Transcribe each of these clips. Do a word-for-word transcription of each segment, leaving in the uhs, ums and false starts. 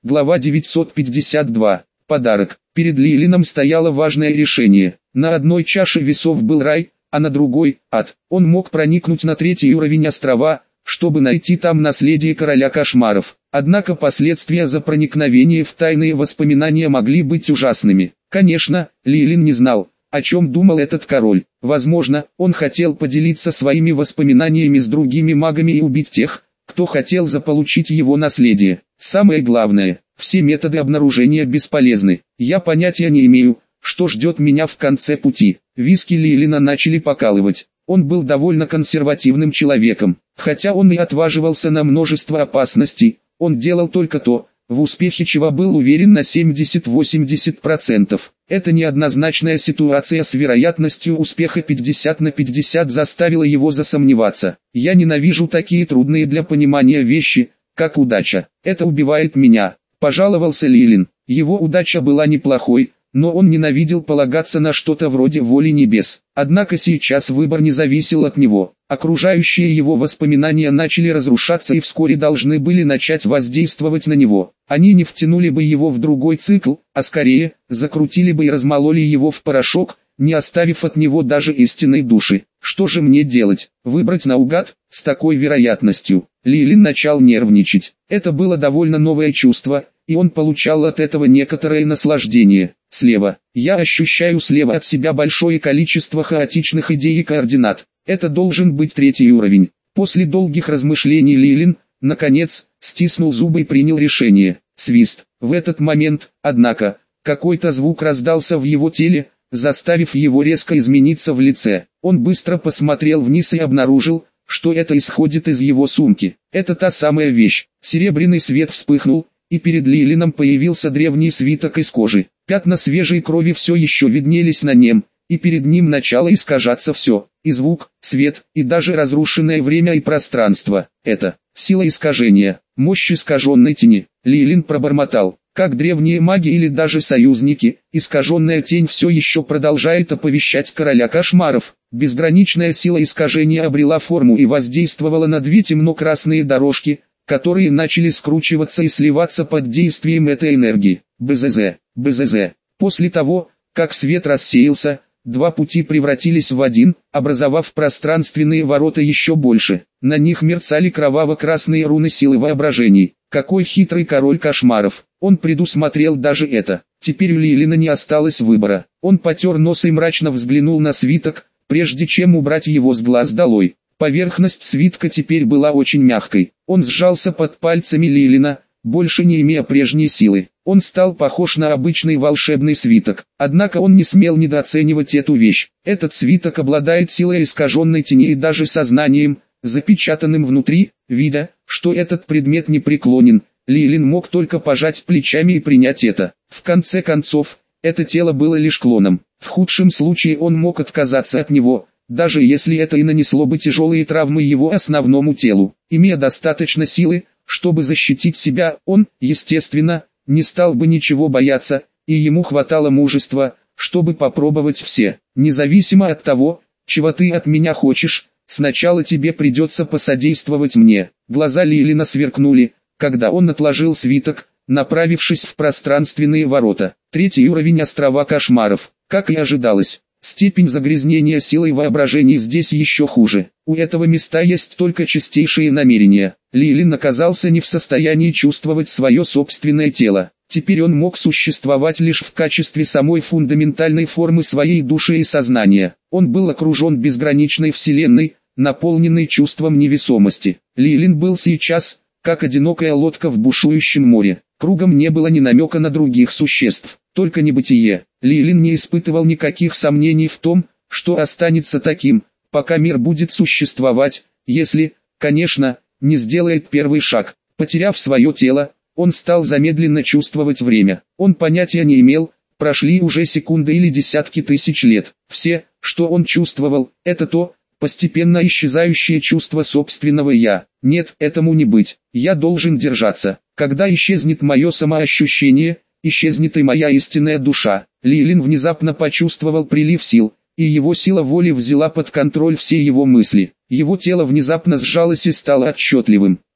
Глава девятьсот пятьдесят два. Подарок. Перед Лилином стояло важное решение. На одной чаше весов был рай, а на другой – ад. Он мог проникнуть на третий уровень острова, чтобы найти там наследие короля кошмаров. Однако последствия за проникновение в тайные воспоминания могли быть ужасными. Конечно, Лилин не знал, о чем думал этот король. Возможно, он хотел поделиться своими воспоминаниями с другими магами и убить тех, кто хотел заполучить его наследие. Самое главное, все методы обнаружения бесполезны. Я понятия не имею, что ждет меня в конце пути. Виски Лилина начали покалывать. Он был довольно консервативным человеком. Хотя он и отваживался на множество опасностей, он делал только то, в успехе чего был уверен на семьдесят-восемьдесят процентов. Эта неоднозначная ситуация с вероятностью успеха пятьдесят на пятьдесят заставила его засомневаться. «Я ненавижу такие трудные для понимания вещи, как удача. Это убивает меня», – пожаловался Лилин. Его удача была неплохой, но он ненавидел полагаться на что-то вроде воли небес. Однако сейчас выбор не зависел от него. Окружающие его воспоминания начали разрушаться и вскоре должны были начать воздействовать на него. Они не втянули бы его в другой цикл, а скорее, закрутили бы и размололи его в порошок, не оставив от него даже истинной души. Что же мне делать? Выбрать наугад? С такой вероятностью. Лилин начал нервничать. Это было довольно новое чувство, и он получал от этого некоторое наслаждение. Слева. Я ощущаю слева от себя большое количество хаотичных идей и координат. Это должен быть третий уровень. После долгих размышлений Лилин, наконец, стиснул зубы и принял решение. Свист. В этот момент, однако, какой-то звук раздался в его теле, заставив его резко измениться в лице. Он быстро посмотрел вниз и обнаружил, что это исходит из его сумки. Это та самая вещь. Серебряный свет вспыхнул, и перед Лилином появился древний свиток из кожи. Пятна свежей крови все еще виднелись на нем, и перед ним начало искажаться все. И звук, свет, и даже разрушенное время и пространство. Это сила искажения, мощь искаженной тени. Лилин пробормотал. Как древние маги или даже союзники, искаженная тень все еще продолжает оповещать короля кошмаров. Безграничная сила искажения обрела форму и воздействовала на две темно-красные дорожки, которые начали скручиваться и сливаться под действием этой энергии. БЗЗ, БЗЗ. После того, как свет рассеялся, два пути превратились в один, образовав пространственные ворота еще больше. На них мерцали кроваво-красные руны силы воображений. Какой хитрый король кошмаров. Он предусмотрел даже это. Теперь у Лилина не осталось выбора. Он потер нос и мрачно взглянул на свиток, прежде чем убрать его с глаз долой. Поверхность свитка теперь была очень мягкой. Он сжался под пальцами Лилина, больше не имея прежней силы. Он стал похож на обычный волшебный свиток. Однако он не смел недооценивать эту вещь. Этот свиток обладает силой искаженной тени и даже сознанием, запечатанным внутри. Видя, что этот предмет не преклонен, Лилин мог только пожать плечами и принять это. В конце концов, это тело было лишь клоном. В худшем случае он мог отказаться от него, даже если это и нанесло бы тяжелые травмы его основному телу. Имея достаточно силы, чтобы защитить себя, он, естественно, не стал бы ничего бояться, и ему хватало мужества, чтобы попробовать все. Независимо от того, чего ты от меня хочешь, сначала тебе придется посодействовать мне. Глаза Лилина сверкнули, когда он отложил свиток, направившись в пространственные ворота. Третий уровень острова кошмаров. Как и ожидалось, степень загрязнения силой воображения здесь еще хуже. У этого места есть только чистейшие намерения. Лилин оказался не в состоянии чувствовать свое собственное тело. Теперь он мог существовать лишь в качестве самой фундаментальной формы своей души и сознания. Он был окружен безграничной вселенной, наполненной чувством невесомости. Лилин был сейчас, как одинокая лодка в бушующем море. Кругом не было ни намека на других существ, только небытие. Лилин не испытывал никаких сомнений в том, что останется таким, пока мир будет существовать, если, конечно, не сделает первый шаг. Потеряв свое тело, он стал замедленно чувствовать время. Он понятия не имел, прошли уже секунды или десятки тысяч лет. Все, что он чувствовал, это то, постепенно исчезающее чувство собственного «я». Нет, этому не быть. Я должен держаться. Когда исчезнет мое самоощущение, исчезнет и моя истинная душа. Лилин внезапно почувствовал прилив сил, и его сила воли взяла под контроль все его мысли. Его тело внезапно сжалось и стало отчетливым. Ха!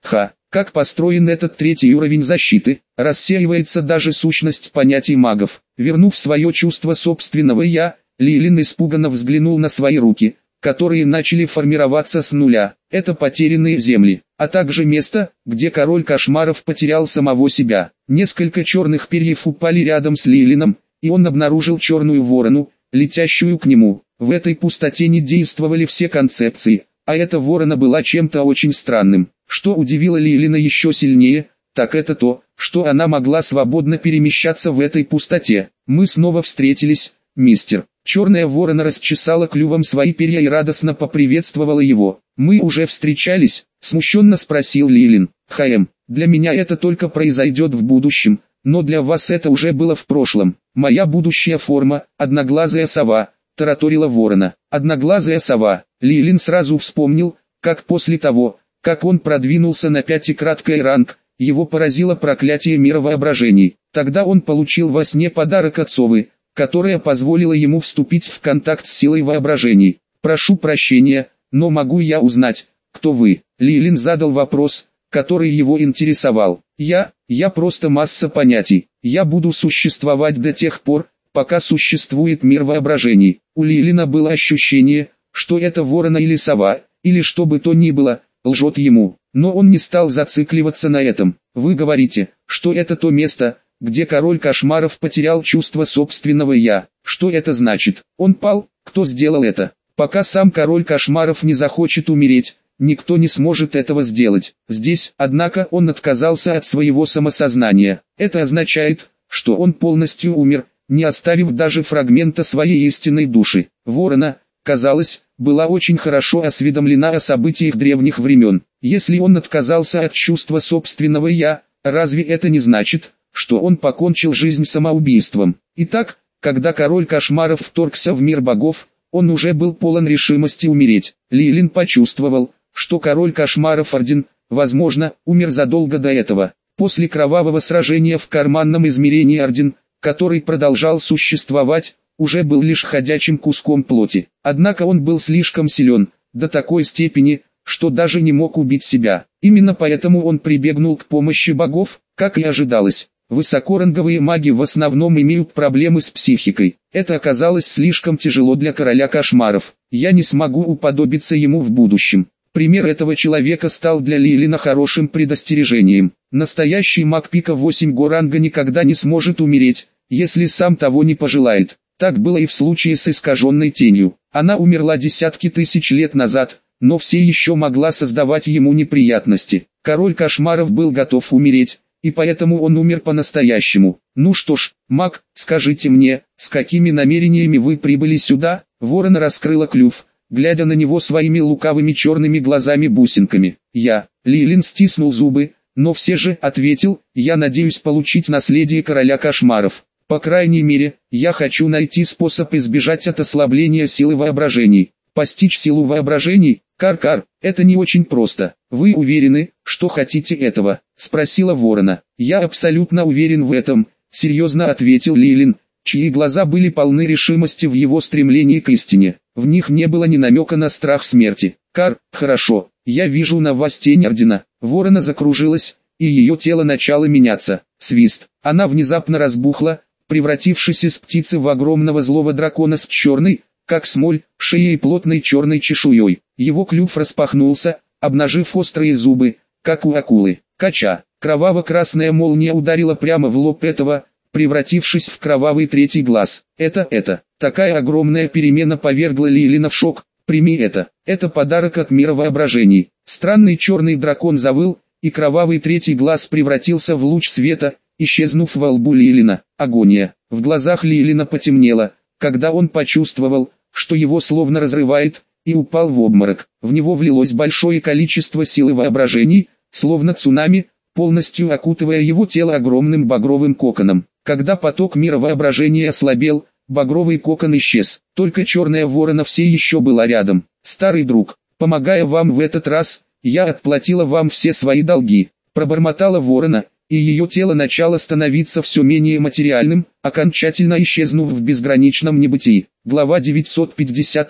Как построен этот третий уровень защиты, рассеивается даже сущность понятий магов. Вернув свое чувство собственного «я», Лилин испуганно взглянул на свои руки, которые начали формироваться с нуля. Это потерянные земли, а также место, где король кошмаров потерял самого себя. Несколько черных перьев упали рядом с Лилином, и он обнаружил черную ворону, летящую к нему. В этой пустоте не действовали все концепции, а эта ворона была чем-то очень странным. Что удивило Лилина еще сильнее, так это то, что она могла свободно перемещаться в этой пустоте. «Мы снова встретились, мистер». Черная ворона расчесала клювом свои перья и радостно поприветствовала его. «Мы уже встречались?» – смущенно спросил Лилин. «Хаэм, для меня это только произойдет в будущем, но для вас это уже было в прошлом. Моя будущая форма – одноглазая сова», – тараторила ворона. «Одноглазая сова». Лилин сразу вспомнил, как после того, как он продвинулся на пятикраткий ранг, его поразило проклятие мира воображений. Тогда он получил во сне подарок от совы, которая позволила ему вступить в контакт с силой воображений. «Прошу прощения, но могу я узнать, кто вы?» Лилин задал вопрос, который его интересовал. «Я, я просто масса понятий. Я буду существовать до тех пор, пока существует мир воображений». У Лилина было ощущение, что это ворона или сова, или что бы то ни было, лжет ему. Но он не стал зацикливаться на этом. «Вы говорите, что это то место, где король кошмаров потерял чувство собственного «я». Что это значит? Он пал? Кто сделал это? Пока сам король кошмаров не захочет умереть, никто не сможет этого сделать. Здесь, однако, он отказался от своего самосознания. Это означает, что он полностью умер, не оставив даже фрагмента своей истинной души. Ворона, казалось, была очень хорошо осведомлена о событиях древних времен. Если он отказался от чувства собственного «я», разве это не значит, что он покончил жизнь самоубийством? Итак, когда король кошмаров вторгся в мир богов, он уже был полон решимости умереть. Лилин почувствовал, что король кошмаров Орден, возможно, умер задолго до этого. После кровавого сражения в карманном измерении Орден, который продолжал существовать, уже был лишь ходячим куском плоти. Однако он был слишком силен, до такой степени, что даже не мог убить себя. Именно поэтому он прибегнул к помощи богов, как и ожидалось. Высокоранговые маги в основном имеют проблемы с психикой. Это оказалось слишком тяжело для короля кошмаров. Я не смогу уподобиться ему в будущем. Пример этого человека стал для Лилина хорошим предостережением. Настоящий маг пика восемь го-ранга никогда не сможет умереть, если сам того не пожелает. Так было и в случае с искаженной тенью. Она умерла десятки тысяч лет назад, но все еще могла создавать ему неприятности. Король кошмаров был готов умереть, и поэтому он умер по-настоящему. «Ну что ж, маг, скажите мне, с какими намерениями вы прибыли сюда?» Ворона раскрыла клюв, глядя на него своими лукавыми черными глазами-бусинками. «Я». Лилин стиснул зубы, но все же ответил: «Я надеюсь получить наследие короля кошмаров. По крайней мере, я хочу найти способ избежать от ослабления силы воображений». «Постичь силу воображений? Кар-кар, это не очень просто. Вы уверены, что хотите этого?» — спросила ворона. «Я абсолютно уверен в этом», — серьезно ответил Лилин, чьи глаза были полны решимости в его стремлении к истине. В них не было ни намека на страх смерти. «Кар, хорошо, я вижу на вас тень Ордена». Ворона закружилась, и ее тело начало меняться. Свист. Она внезапно разбухла, превратившись из птицы в огромного злого дракона с черной, как смоль, шеей и плотной черной чешуей. Его клюв распахнулся, обнажив острые зубы, как у акулы. Кача. Кроваво-красная молния ударила прямо в лоб этого, превратившись в кровавый третий глаз. Это, это, такая огромная перемена повергла Лилина в шок. «Прими это, это подарок от мира воображений». Странный черный дракон завыл, и кровавый третий глаз превратился в луч света, исчезнув во лбу Лилина. Агония. В глазах Лилина потемнело, когда он почувствовал, что его словно разрывает, и упал в обморок. В него влилось большое количество силы воображений, словно цунами, полностью окутывая его тело огромным багровым коконом. Когда поток мира воображения ослабел, багровый кокон исчез. Только черная ворона все еще была рядом. «Старый друг, помогая вам в этот раз, я отплатила вам все свои долги», — пробормотала ворона, и ее тело начало становиться все менее материальным, окончательно исчезнув в безграничном небытии. Глава девятьсот пятьдесят три.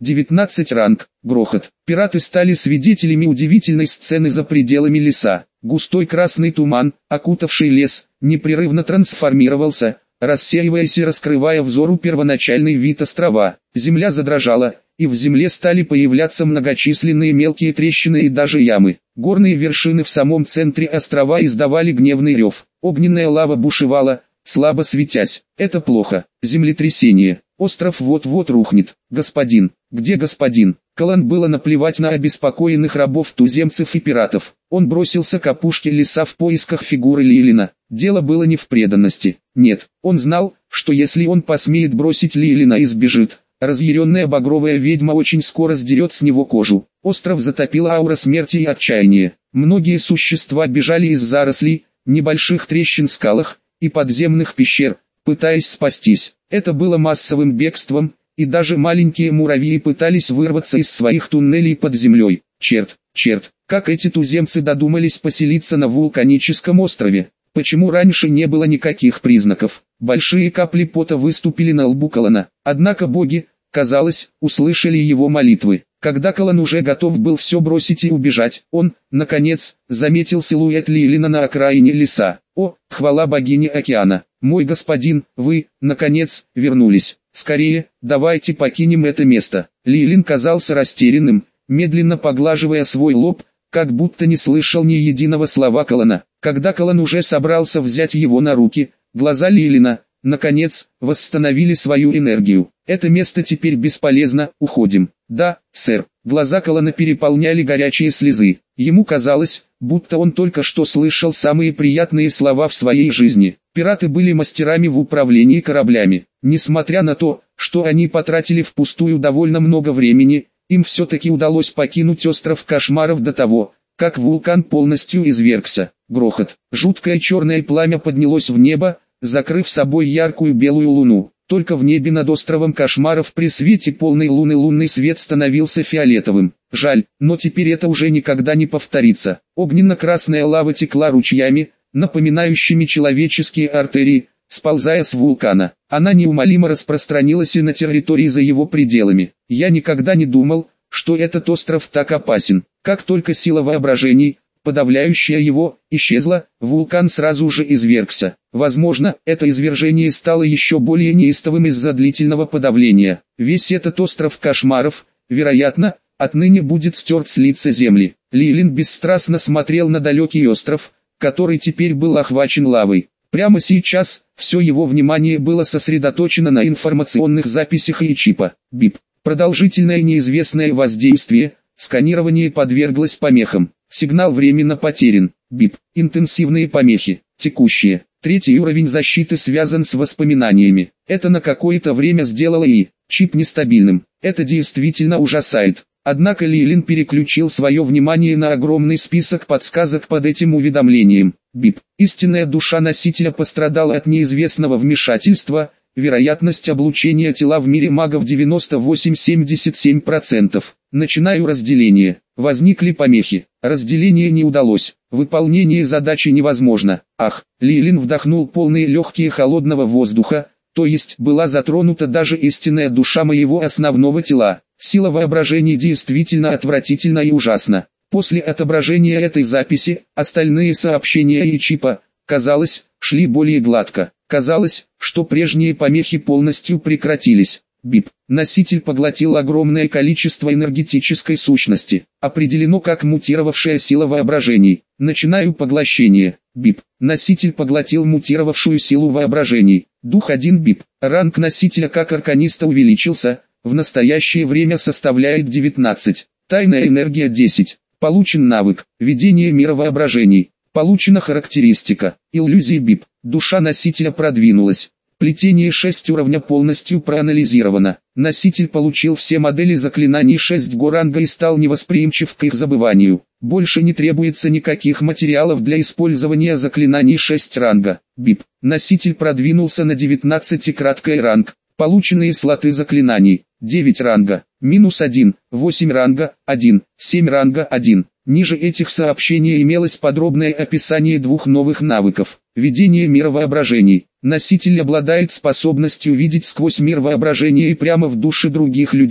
девятнадцать ранг. Грохот. Пираты стали свидетелями удивительной сцены за пределами леса. Густой красный туман, окутавший лес, непрерывно трансформировался, рассеиваясь и раскрывая взору первоначальный вид острова. Земля задрожала, и в земле стали появляться многочисленные мелкие трещины и даже ямы. Горные вершины в самом центре острова издавали гневный рев. Огненная лава бушевала, слабо светясь. Это плохо. Землетрясение. Остров вот-вот рухнет. Господин, где господин? Калан было наплевать на обеспокоенных рабов, туземцев и пиратов. Он бросился к опушке леса в поисках фигуры Лилина. Дело было не в преданности. Нет, он знал, что если он посмеет бросить Лилина и сбежит, разъяренная багровая ведьма очень скоро сдерет с него кожу. Остров затопила аура смерти и отчаяния. Многие существа бежали из зарослей, небольших трещин в скалах и подземных пещер, пытаясь спастись. Это было массовым бегством, и даже маленькие муравьи пытались вырваться из своих туннелей под землей. Черт, черт, как эти туземцы додумались поселиться на вулканическом острове? Почему раньше не было никаких признаков? Большие капли пота выступили на лбу Калана. Однако боги, казалось, услышали его молитвы. Когда Калан уже готов был все бросить и убежать, он, наконец, заметил силуэт Лилина на окраине леса. «О, хвала богине океана! Мой господин, вы, наконец, вернулись! Скорее, давайте покинем это место!» Лилин казался растерянным, медленно поглаживая свой лоб, как будто не слышал ни единого слова Калана. Когда Калан уже собрался взять его на руки, глаза Лилина, наконец, восстановили свою энергию. «Это место теперь бесполезно, уходим». «Да, сэр». Глаза Калана переполняли горячие слезы. Ему казалось, будто он только что слышал самые приятные слова в своей жизни. Пираты были мастерами в управлении кораблями. Несмотря на то, что они потратили впустую довольно много времени, им все-таки удалось покинуть остров кошмаров до того, как вулкан полностью извергся. Грохот. Жуткое черное пламя поднялось в небо, закрыв собой яркую белую луну. Только в небе над островом кошмаров при свете полной луны лунный свет становился фиолетовым. Жаль, но теперь это уже никогда не повторится. Огненно-красная лава текла ручьями, напоминающими человеческие артерии, сползая с вулкана. Она неумолимо распространилась и на территории за его пределами. Я никогда не думал, что этот остров так опасен. Как только сила воображений, подавляющая его, исчезла, вулкан сразу же извергся. Возможно, это извержение стало еще более неистовым из-за длительного подавления. Весь этот остров кошмаров, вероятно, отныне будет стерт с лица земли. Лилин бесстрастно смотрел на далекий остров, который теперь был охвачен лавой. Прямо сейчас, все его внимание было сосредоточено на информационных записях и чипа. Бип. Продолжительное неизвестное воздействие, сканирование подверглось помехам. Сигнал временно потерян. Бип. Интенсивные помехи. Текущие. Третий уровень защиты связан с воспоминаниями. Это на какое-то время сделало и чип нестабильным. Это действительно ужасает. Однако Лилин переключил свое внимание на огромный список подсказок под этим уведомлением. Бип. Истинная душа носителя пострадала от неизвестного вмешательства. Вероятность облучения тела в мире магов девяносто восемь целых семьдесят семь сотых процента. Начинаю разделение. Возникли помехи. Разделение не удалось. Выполнение задачи невозможно. Ах, Лилин вдохнул полные легкие холодного воздуха, то есть была затронута даже истинная душа моего основного тела. Сила воображения действительно отвратительна и ужасна. После отображения этой записи, остальные сообщения и чипа, казалось, шли более гладко. Казалось, что прежние помехи полностью прекратились. Бип. Носитель поглотил огромное количество энергетической сущности. Определено как мутировавшая сила воображений. Начинаю поглощение. Бип. Носитель поглотил мутировавшую силу воображений. Дух один бип. Ранг носителя как арканиста увеличился, в настоящее время составляет девятнадцать. Тайная энергия десять. Получен навык. Видение мира воображений. Получена характеристика. Иллюзии бип. Душа носителя продвинулась. Плетение шесть уровня полностью проанализировано. Носитель получил все модели заклинаний шесть го ранга и стал невосприимчив к их забыванию. Больше не требуется никаких материалов для использования заклинаний шесть ранга. Бип. Носитель продвинулся на девятнадцать краткий ранг. Полученные слоты заклинаний. девять ранга. Минус один. восемь ранга. один. семь ранга. один. Ниже этих сообщений имелось подробное описание двух новых навыков. Видение мира воображений. Носитель обладает способностью видеть сквозь мир воображения и прямо в души других людей.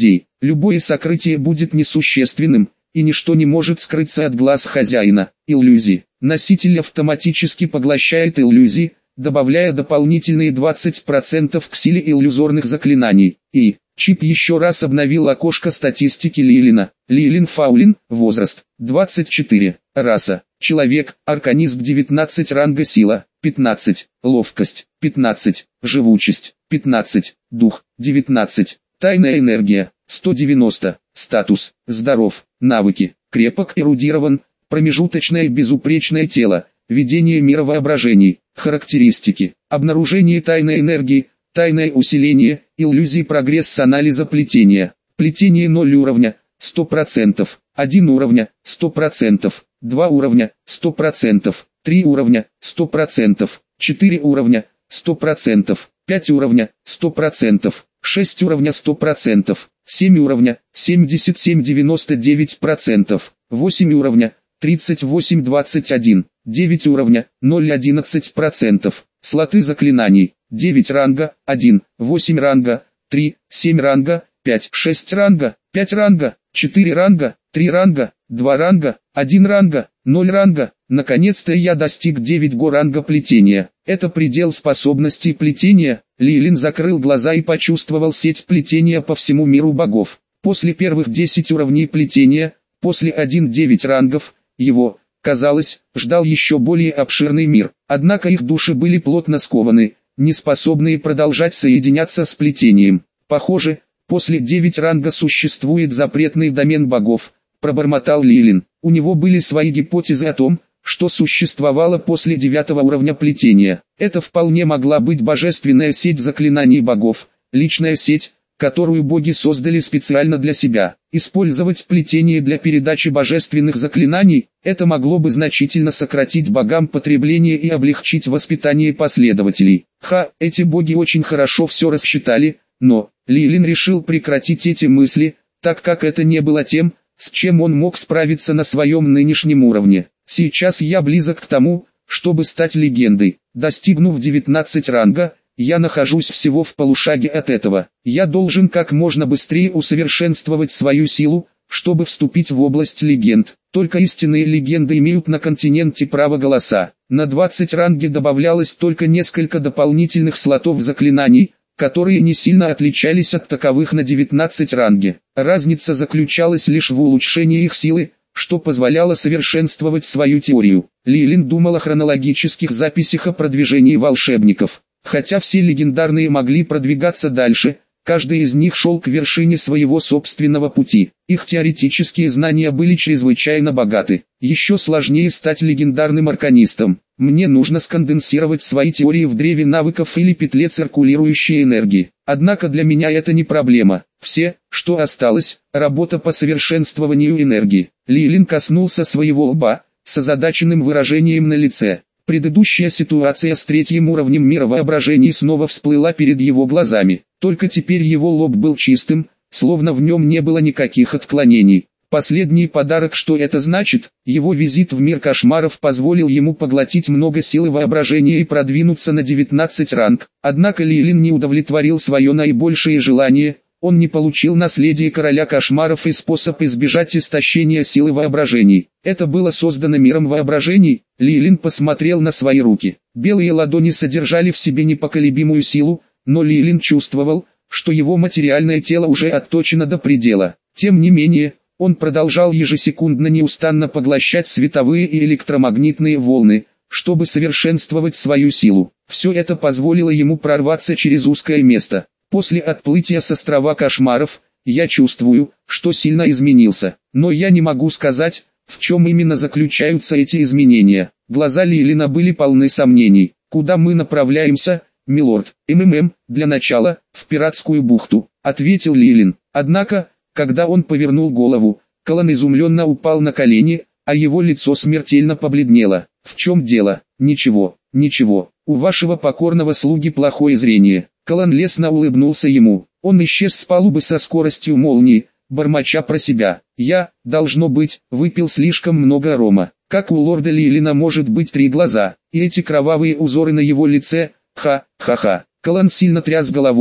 Любое сокрытие будет несущественным, и ничто не может скрыться от глаз хозяина. Иллюзии. Носитель автоматически поглощает иллюзии, добавляя дополнительные двадцать процентов к силе иллюзорных заклинаний. И чип еще раз обновил окошко статистики Лилина. Лилин Фаулин, возраст, двадцать четыре, раса, человек, арканизм девятнадцать, ранга сила, пятнадцать, ловкость, пятнадцать, живучесть, пятнадцать, дух, девятнадцать, тайная энергия, сто девяносто, статус, здоров, навыки, крепок, эрудирован, промежуточное безупречное тело, ведение мира воображений, характеристики, обнаружение тайной энергии, тайное усиление, иллюзии, прогресс анализа плетения, плетение ноль уровня, сто процентов, один уровня, сто процентов, два уровня, сто процентов, три уровня, сто процентов, четыре уровня, сто процентов, пять уровня, сто процентов, шесть уровня, сто процентов, семь уровня, семьдесят семь девяносто девять процентов, восемь уровня, тридцать восемь двадцать один, девять уровня, ноль одиннадцать процентов, слоты заклинаний, девять ранга, один, восемь ранга, три, семь ранга, пять, шесть ранга, пять ранга, четыре ранга, три ранга, два ранга, один ранга, ноль ранга. Наконец-то я достиг девять го ранга плетения. Это предел способностей плетения. Лилин закрыл глаза и почувствовал сеть плетения по всему миру богов. После первых десять уровней плетения, после один-девять рангов, его, казалось, ждал еще более обширный мир. Однако их души были плотно скованы, не способные продолжать соединяться с плетением. Похоже, после девять ранга существует запретный домен богов, пробормотал Лилин. У него были свои гипотезы о том, что существовало после девятого уровня плетения. Это вполне могла быть божественная сеть заклинаний богов, личная сеть, которую боги создали специально для себя. Использовать плетение для передачи божественных заклинаний, это могло бы значительно сократить богам потребление и облегчить воспитание последователей. Ха, эти боги очень хорошо все рассчитали, но Лилин решил прекратить эти мысли, так как это не было тем, с чем он мог справиться на своем нынешнем уровне. Сейчас я близок к тому, чтобы стать легендой. Достигнув девятнадцать ранга, я нахожусь всего в полушаге от этого. Я должен как можно быстрее усовершенствовать свою силу, чтобы вступить в область легенд. Только истинные легенды имеют на континенте право голоса. На двадцать ранге добавлялось только несколько дополнительных слотов заклинаний, которые не сильно отличались от таковых на девятнадцать ранге. Разница заключалась лишь в улучшении их силы, что позволяло совершенствовать свою теорию. Лилин думал о хронологических записях о продвижении волшебников. Хотя все легендарные могли продвигаться дальше, каждый из них шел к вершине своего собственного пути. Их теоретические знания были чрезвычайно богаты. Еще сложнее стать легендарным арканистом. Мне нужно сконденсировать свои теории в древе навыков или петле циркулирующей энергии. Однако для меня это не проблема. Все, что осталось, работа по совершенствованию энергии. Лилин коснулся своего лба, с озадаченным выражением на лице. Предыдущая ситуация с третьим уровнем мира воображений снова всплыла перед его глазами. Только теперь его лоб был чистым, словно в нем не было никаких отклонений. Последний подарок, что это значит? Его визит в мир кошмаров позволил ему поглотить много силы воображения и продвинуться на девятнадцать ранг. Однако Лилин не удовлетворил свое наибольшее желание. Он не получил наследие короля кошмаров и способ избежать истощения силы воображений. Это было создано миром воображений. Лилин посмотрел на свои руки. Белые ладони содержали в себе непоколебимую силу, но Лилин чувствовал, что его материальное тело уже отточено до предела. Тем не менее, он продолжал ежесекундно неустанно поглощать световые и электромагнитные волны, чтобы совершенствовать свою силу. Все это позволило ему прорваться через узкое место. После отплытия с острова кошмаров, я чувствую, что сильно изменился. Но я не могу сказать, в чем именно заключаются эти изменения. Глаза Лилина были полны сомнений. Куда мы направляемся, милорд? МММ, для начала, в пиратскую бухту, ответил Лилин. Однако, когда он повернул голову, Колан изумленно упал на колени, а его лицо смертельно побледнело. В чем дело? Ничего, ничего. У вашего покорного слуги плохое зрение. Колан лестно улыбнулся ему. Он исчез с палубы со скоростью молнии, бормоча про себя. Я, должно быть, выпил слишком много рома. Как у лорда Лилина может быть три глаза, и эти кровавые узоры на его лице? Ха-ха-ха. Колан сильно тряс головой,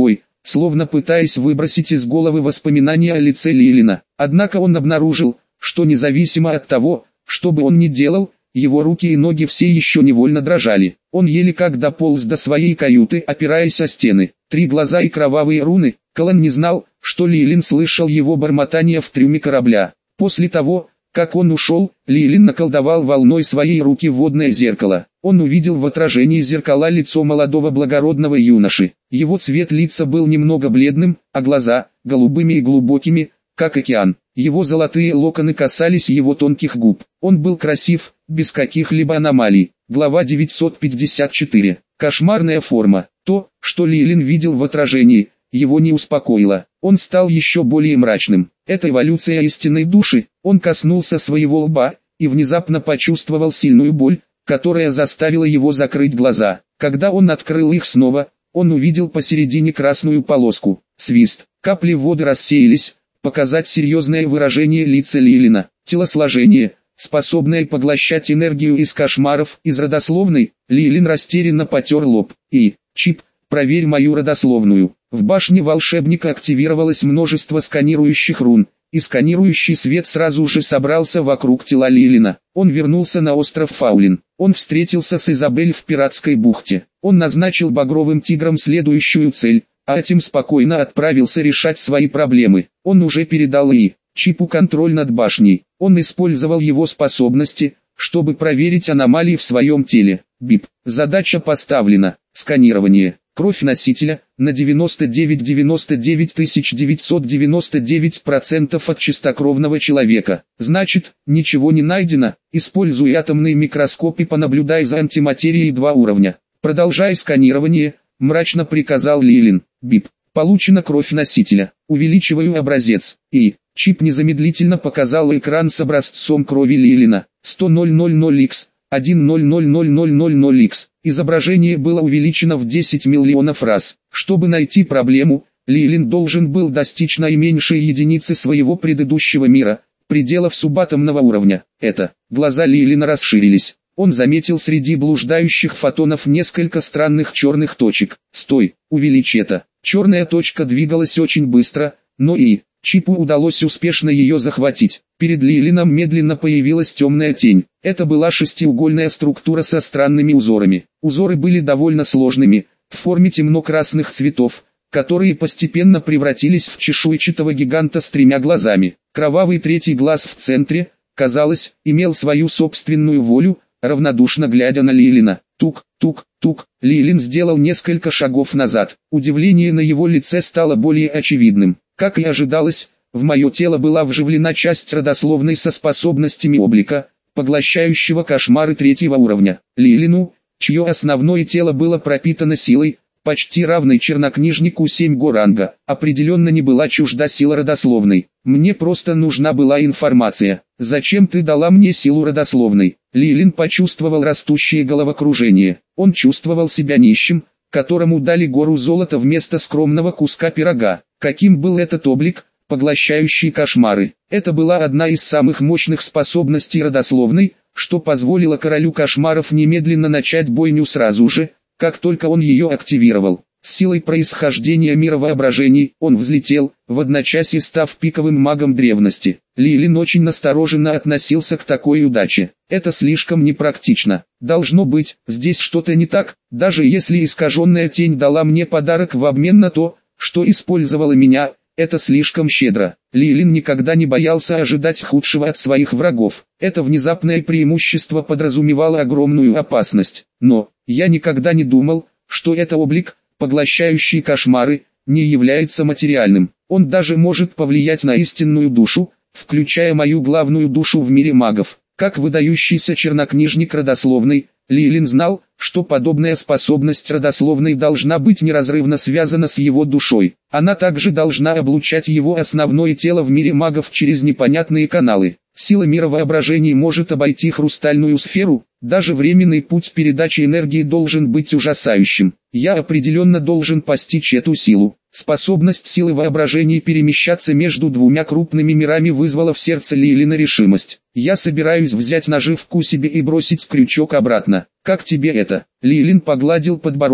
словно пытаясь выбросить из головы воспоминания о лице Лилина. Однако он обнаружил, что независимо от того, что бы он ни делал, его руки и ноги все еще невольно дрожали. Он еле как дополз до своей каюты, опираясь о стены. Три глаза и кровавые руны. Колан не знал, что Лилин слышал его бормотание в трюме корабля. После того, как он ушел, Лилин наколдовал волной своей руки в водное зеркало. Он увидел в отражении зеркала лицо молодого благородного юноши. Его цвет лица был немного бледным, а глаза – голубыми и глубокими, как океан. Его золотые локоны касались его тонких губ. Он был красив, без каких-либо аномалий. Глава девятьсот пятьдесят четыре. Кошмарная форма. То, что Лилин видел в отражении, его не успокоило. Он стал еще более мрачным. Это эволюция истинной души. Он коснулся своего лба и внезапно почувствовал сильную боль, которая заставила его закрыть глаза. Когда он открыл их снова, он увидел посередине красную полоску. Свист. Капли воды рассеялись, показать серьезное выражение лица Лилина. Телосложение, способное поглощать энергию из кошмаров, из родословной. Лилин растерянно потер лоб. И, Чип, проверь мою родословную. В башне волшебника активировалось множество сканирующих рун, и сканирующий свет сразу же собрался вокруг тела Лилина. Он вернулся на остров Фаулин. Он встретился с Изабель в пиратской бухте. Он назначил багровым тиграм следующую цель, а этим спокойно отправился решать свои проблемы. Он уже передал И. Чипу контроль над башней. Он использовал его способности, чтобы проверить аномалии в своем теле. Бип. Задача поставлена. Сканирование. Кровь носителя на девяносто девять целых девяносто девять тысяч девятьсот девяносто девять процентов от чистокровного человека. Значит, ничего не найдено. Используй атомный микроскоп и понаблюдай за антиматерией два уровня. Продолжай сканирование, мрачно приказал Лилин. Бип. Получена кровь носителя. Увеличиваю образец. И. Чип незамедлительно показал экран с образцом крови Лилина. сто икс. один ноль ноль ноль ноль ноль ноль икс. Изображение было увеличено в десять миллионов раз. Чтобы найти проблему, Лилин должен был достичь наименьшей единицы своего предыдущего мира, пределов субатомного уровня. Это, глаза Лилина расширились. Он заметил среди блуждающих фотонов несколько странных черных точек. Стой, увеличь это. Черная точка двигалась очень быстро, но и Чипу удалось успешно ее захватить. Перед Лилином медленно появилась темная тень. Это была шестиугольная структура со странными узорами. Узоры были довольно сложными, в форме темно-красных цветов, которые постепенно превратились в чешуйчатого гиганта с тремя глазами. Кровавый третий глаз в центре, казалось, имел свою собственную волю, равнодушно глядя на Лилина. Тук, тук, тук. Лилин сделал несколько шагов назад. Удивление на его лице стало более очевидным. Как и ожидалось, в мое тело была вживлена часть родословной со способностями облика, поглощающего кошмары третьего уровня. Лилину, чье основное тело было пропитано силой, почти равной чернокнижнику семь го ранга, определенно не была чужда сила родословной. Мне просто нужна была информация. Зачем ты дала мне силу родословной? Лилин почувствовал растущее головокружение. Он чувствовал себя нищим, которому дали гору золота вместо скромного куска пирога. Каким был этот облик, поглощающий кошмары? Это была одна из самых мощных способностей родословной, что позволило королю кошмаров немедленно начать бойню сразу же, как только он ее активировал. С силой происхождения мира воображений, он взлетел, в одночасье став пиковым магом древности. Лилин очень настороженно относился к такой удаче. Это слишком непрактично. Должно быть, здесь что-то не так, даже если искаженная тень дала мне подарок в обмен на то, что использовала меня, это слишком щедро. Лилин никогда не боялся ожидать худшего от своих врагов. Это внезапное преимущество подразумевало огромную опасность. Но, я никогда не думал, что это облик, поглощающий кошмары, не является материальным. Он даже может повлиять на истинную душу, включая мою главную душу в мире магов. Как выдающийся чернокнижник родословной, Лилин знал, что подобная способность родословной должна быть неразрывно связана с его душой. Она также должна облучать его основное тело в мире магов через непонятные каналы. Сила мира воображений может обойти хрустальную сферу, даже временный путь передачи энергии должен быть ужасающим. Я определенно должен постичь эту силу. Способность силы воображения перемещаться между двумя крупными мирами вызвала в сердце Лилина решимость. Я собираюсь взять наживку себе и бросить крючок обратно. Как тебе это? Лилин погладил подбородок,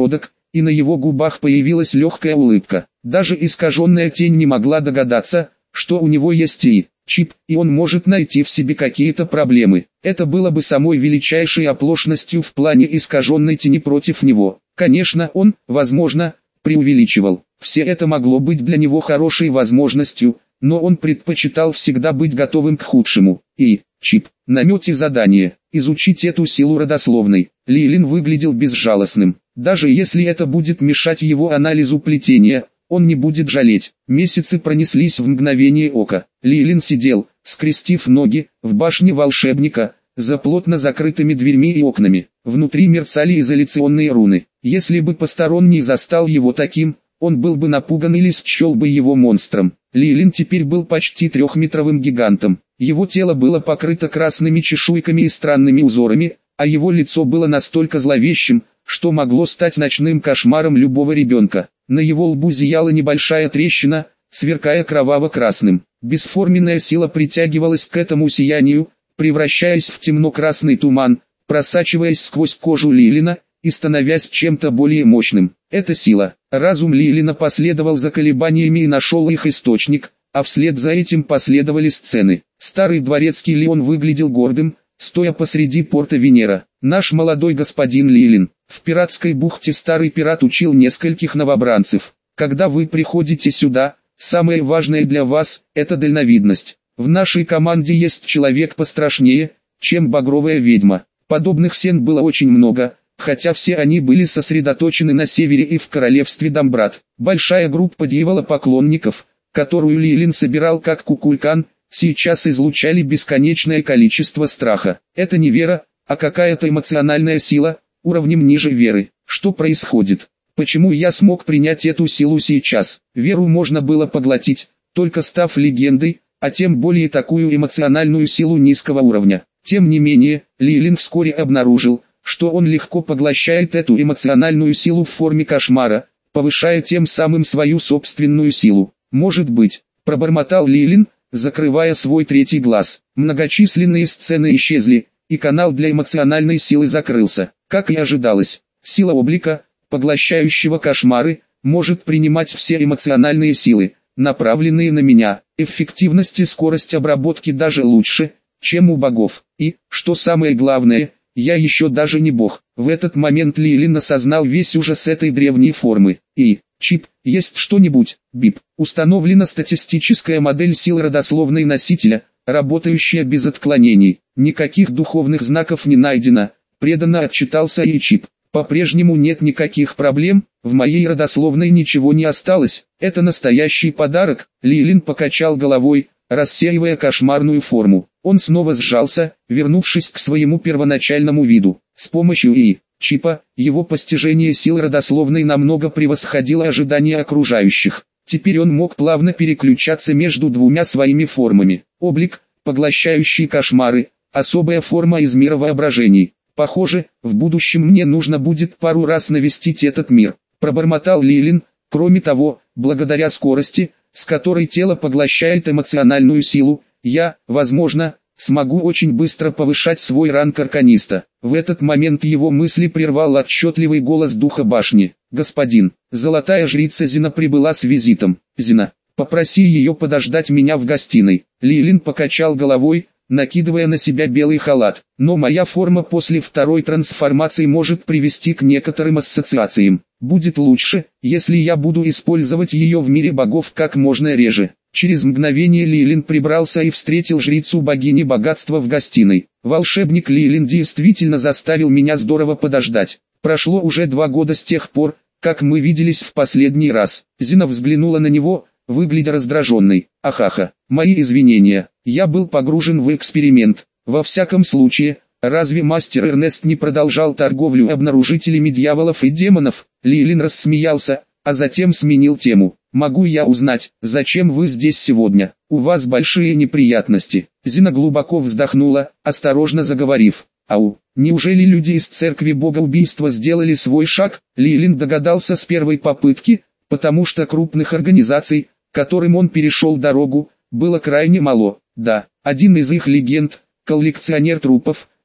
и на его губах появилась легкая улыбка. Даже искаженная тень не могла догадаться, что у него есть и чип, и он может найти в себе какие-то проблемы. Это было бы самой величайшей оплошностью в плане искаженной тени против него. Конечно, он, возможно, преувеличивал. Все это могло быть для него хорошей возможностью, но он предпочитал всегда быть готовым к худшему. И чип, намете задание, изучить эту силу родословной. Лилин выглядел безжалостным. Даже если это будет мешать его анализу плетения, он не будет жалеть. Месяцы пронеслись в мгновение ока. Лилин сидел, скрестив ноги, в башне волшебника, за плотно закрытыми дверьми и окнами. Внутри мерцали изоляционные руны. Если бы посторонний застал его таким, он был бы напуган или счел бы его монстром. Лилин теперь был почти трехметровым гигантом. Его тело было покрыто красными чешуйками и странными узорами, а его лицо было настолько зловещим, что могло стать ночным кошмаром любого ребенка. На его лбу зияла небольшая трещина, сверкая кроваво-красным. Бесформенная сила притягивалась к этому сиянию, превращаясь в темно-красный туман, просачиваясь сквозь кожу Лилина и становясь чем-то более мощным. Эта сила. Разум Лилина последовал за колебаниями и нашел их источник, а вслед за этим последовали сцены. Старый дворецкий Леон выглядел гордым, стоя посреди порта Венера. Наш молодой господин Лилин. В пиратской бухте старый пират учил нескольких новобранцев. Когда вы приходите сюда, самое важное для вас – это дальновидность. В нашей команде есть человек пострашнее, чем багровая ведьма. Подобных сен было очень много, хотя все они были сосредоточены на севере и в королевстве Дамбрат. Большая группа дьявола-поклонников, которую Лилин собирал как кукулькан, сейчас излучали бесконечное количество страха. Это не вера, а какая-то эмоциональная сила, уровнем ниже веры. Что происходит? Почему я смог принять эту силу сейчас? Веру можно было поглотить, только став легендой, а тем более такую эмоциональную силу низкого уровня. Тем не менее, Лилин вскоре обнаружил, что он легко поглощает эту эмоциональную силу в форме кошмара, повышая тем самым свою собственную силу. Может быть, пробормотал Лилин, закрывая свой третий глаз. Многочисленные сцены исчезли, и канал для эмоциональной силы закрылся. Как и ожидалось, сила облика, поглощающего кошмары, может принимать все эмоциональные силы, направленные на меня. Эффективность и скорость обработки даже лучше, чем у богов. И, что самое главное, я еще даже не бог. В этот момент Лилин осознал весь ужас этой древней формы. И, чип, есть что-нибудь, бип. Установлена статистическая модель сил родословной носителя, работающая без отклонений. Никаких духовных знаков не найдено, преданно отчитался и чип. По-прежнему нет никаких проблем, в моей родословной ничего не осталось. Это настоящий подарок. Лилин покачал головой, рассеивая кошмарную форму. Он снова сжался, вернувшись к своему первоначальному виду. С помощью и чипа, его постижение сил родословной намного превосходило ожидания окружающих. Теперь он мог плавно переключаться между двумя своими формами. Облик, поглощающий кошмары, особая форма из мира воображений. Похоже, в будущем мне нужно будет пару раз навестить этот мир, пробормотал Лилин. Кроме того, благодаря скорости, с которой тело поглощает эмоциональную силу, я, возможно, смогу очень быстро повышать свой ранг арканиста. В этот момент его мысли прервал отчетливый голос духа башни. «Господин, золотая жрица Зина прибыла с визитом. Зина, попроси ее подождать меня в гостиной». Лилин покачал головой, накидывая на себя белый халат. «Но моя форма после второй трансформации может привести к некоторым ассоциациям. Будет лучше, если я буду использовать ее в мире богов как можно реже». Через мгновение Лилин прибрался и встретил жрицу богини богатства в гостиной. «Волшебник Лилин действительно заставил меня здорово подождать. Прошло уже два года с тех пор, как мы виделись в последний раз». Зина взглянула на него, выглядя раздраженной. «Ахаха, мои извинения, я был погружен в эксперимент. Во всяком случае, разве мастер Эрнест не продолжал торговлю обнаружителями дьяволов и демонов?» Лилин рассмеялся, а затем сменил тему. «Могу я узнать, зачем вы здесь сегодня? У вас большие неприятности». Зина глубоко вздохнула, осторожно заговорив. «Ау, неужели люди из церкви бога убийства сделали свой шаг?» Лилин догадался с первой попытки, потому что крупных организаций, которым он перешел дорогу, было крайне мало. Да, один из их легенд, коллекционер трупов,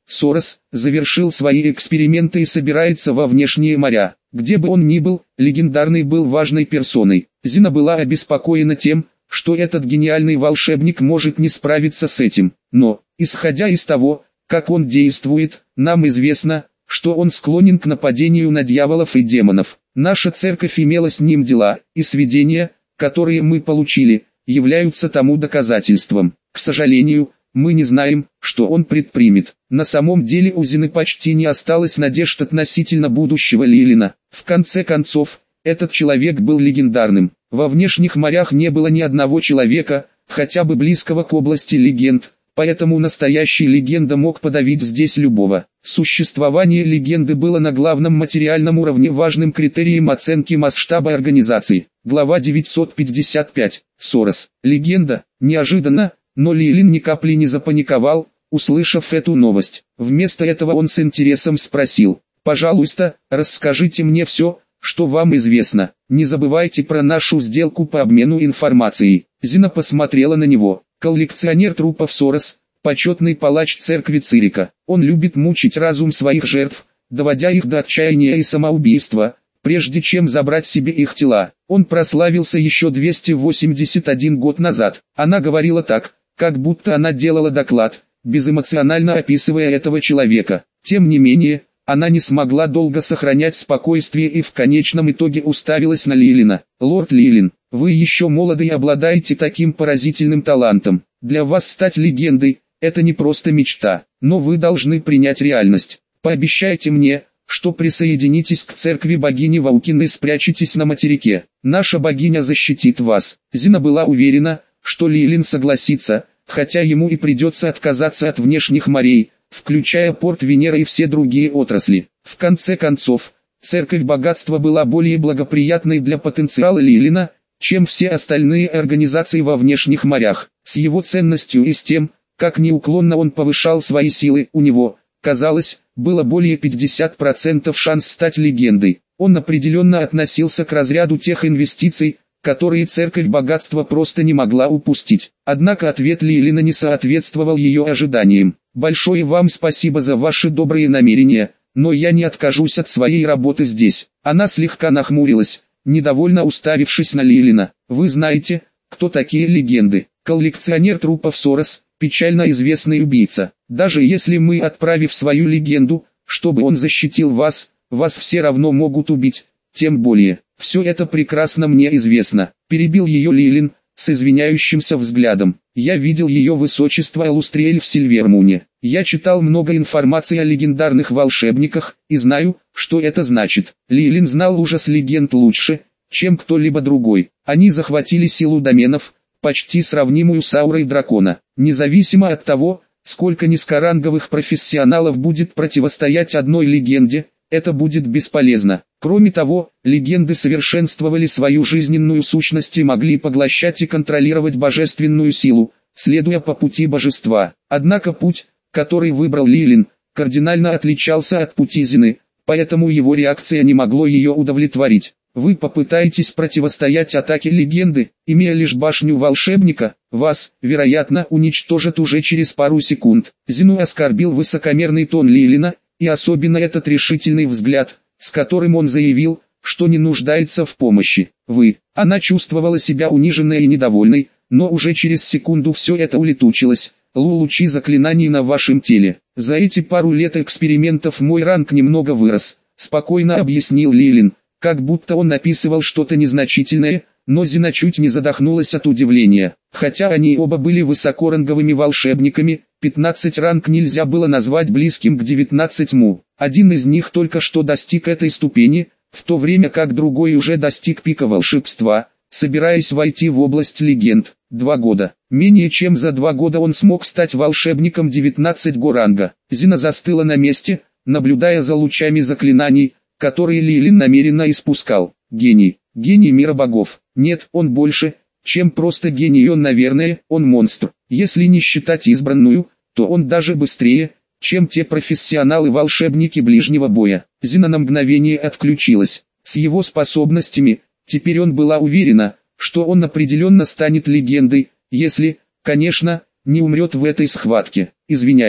Сорос завершил свои эксперименты и собирается во внешние моря. Где бы он ни был, легендарный был важной персоной. Зина была обеспокоена тем, что этот гениальный волшебник может не справиться с этим. Но, исходя из того, как он действует, нам известно, что он склонен к нападению на дьяволов и демонов. Наша церковь имела с ним дела, и сведения, которые мы получили, являются тому доказательством. К сожалению, мы не знаем, что он предпримет. На самом деле у Зины почти не осталось надежд относительно будущего Лилина. В конце концов, этот человек был легендарным. Во внешних морях не было ни одного человека, хотя бы близкого к области легенд, поэтому настоящий легенда мог подавить здесь любого. Существование легенды было на главном материальном уровне важным критерием оценки масштаба организации. Глава девятьсот пятьдесят пять. Сорос. Легенда. Неожиданно, но Лилин ни капли не запаниковал, услышав эту новость. Вместо этого он с интересом спросил: «Пожалуйста, расскажите мне все, что вам известно. Не забывайте про нашу сделку по обмену информацией». Зина посмотрела на него. Коллекционер трупов Сорос, почетный палач церкви Цирика. Он любит мучить разум своих жертв, доводя их до отчаяния и самоубийства, прежде чем забрать себе их тела. Он прославился еще двести восемьдесят один год назад. Она говорила так, как будто она делала доклад, безэмоционально описывая этого человека. Тем не менее, она не смогла долго сохранять спокойствие и в конечном итоге уставилась на Лилина. «Лорд Лилин, вы еще молоды и обладаете таким поразительным талантом. Для вас стать легендой – это не просто мечта, но вы должны принять реальность. Пообещайте мне, что присоединитесь к церкви богини Ваукины и спрячетесь на материке. Наша богиня защитит вас». Зина была уверена, что Лилин согласится, хотя ему и придется отказаться от внешних морей, включая порт Венеры и все другие отрасли. В конце концов, церковь богатства была более благоприятной для потенциала Лилина, чем все остальные организации во внешних морях. С его ценностью и с тем, как неуклонно он повышал свои силы, у него, казалось, было более пятьдесят процентов шанс стать легендой. Он определенно относился к разряду тех инвестиций, которые церковь богатства просто не могла упустить. Однако ответ Лилина не соответствовал ее ожиданиям. «Большое вам спасибо за ваши добрые намерения, но я не откажусь от своей работы здесь». Она слегка нахмурилась, недовольно уставившись на Лилина. «Вы знаете, кто такие легенды? Коллекционер трупов Сорос, печально известный убийца. Даже если мы, отправив свою легенду, чтобы он защитил вас, вас все равно могут убить, тем более. Все это прекрасно мне известно», — перебил ее Лилин, с извиняющимся взглядом. «Я видел ее высочество Элустриэль в Сильвермуне. Я читал много информации о легендарных волшебниках, и знаю, что это значит». Лилин знал ужас легенд лучше, чем кто-либо другой. Они захватили силу доменов, почти сравнимую с аурой дракона. Независимо от того, сколько низкоранговых профессионалов будет противостоять одной легенде, это будет бесполезно. Кроме того, легенды совершенствовали свою жизненную сущность и могли поглощать и контролировать божественную силу, следуя по пути божества. Однако путь, который выбрал Лилин, кардинально отличался от пути Зины, поэтому его реакция не могло ее удовлетворить. Вы попытаетесь противостоять атаке легенды, имея лишь башню волшебника, вас, вероятно, уничтожат уже через пару секунд. Зину оскорбил высокомерный тон Лилина, и особенно этот решительный взгляд, с которым он заявил, что не нуждается в помощи. Вы. Она чувствовала себя униженной и недовольной, но уже через секунду все это улетучилось. Лу, лучи заклинаний на вашем теле. За эти пару лет экспериментов мой ранг немного вырос, спокойно объяснил Лилин, как будто он описывал что-то незначительное, но Зина чуть не задохнулась от удивления. Хотя они оба были высокоранговыми волшебниками, пятнадцать ранг нельзя было назвать близким к девятнадцатому. Один из них только что достиг этой ступени, в то время как другой уже достиг пика волшебства, собираясь войти в область легенд. Два года. Менее чем за два года он смог стать волшебником девятнадцатого ранга. Зина застыла на месте, наблюдая за лучами заклинаний, которые Лилин намеренно испускал. Гений. Гений мира богов. Нет, он больше, чем просто гений, он, наверное, он монстр. Если не считать избранную, то он даже быстрее, чем те профессионалы-волшебники ближнего боя. Зина на мгновение отключилась. С его способностями, теперь он была уверена, что он определенно станет легендой, если, конечно, не умрет в этой схватке. «Извиняюсь,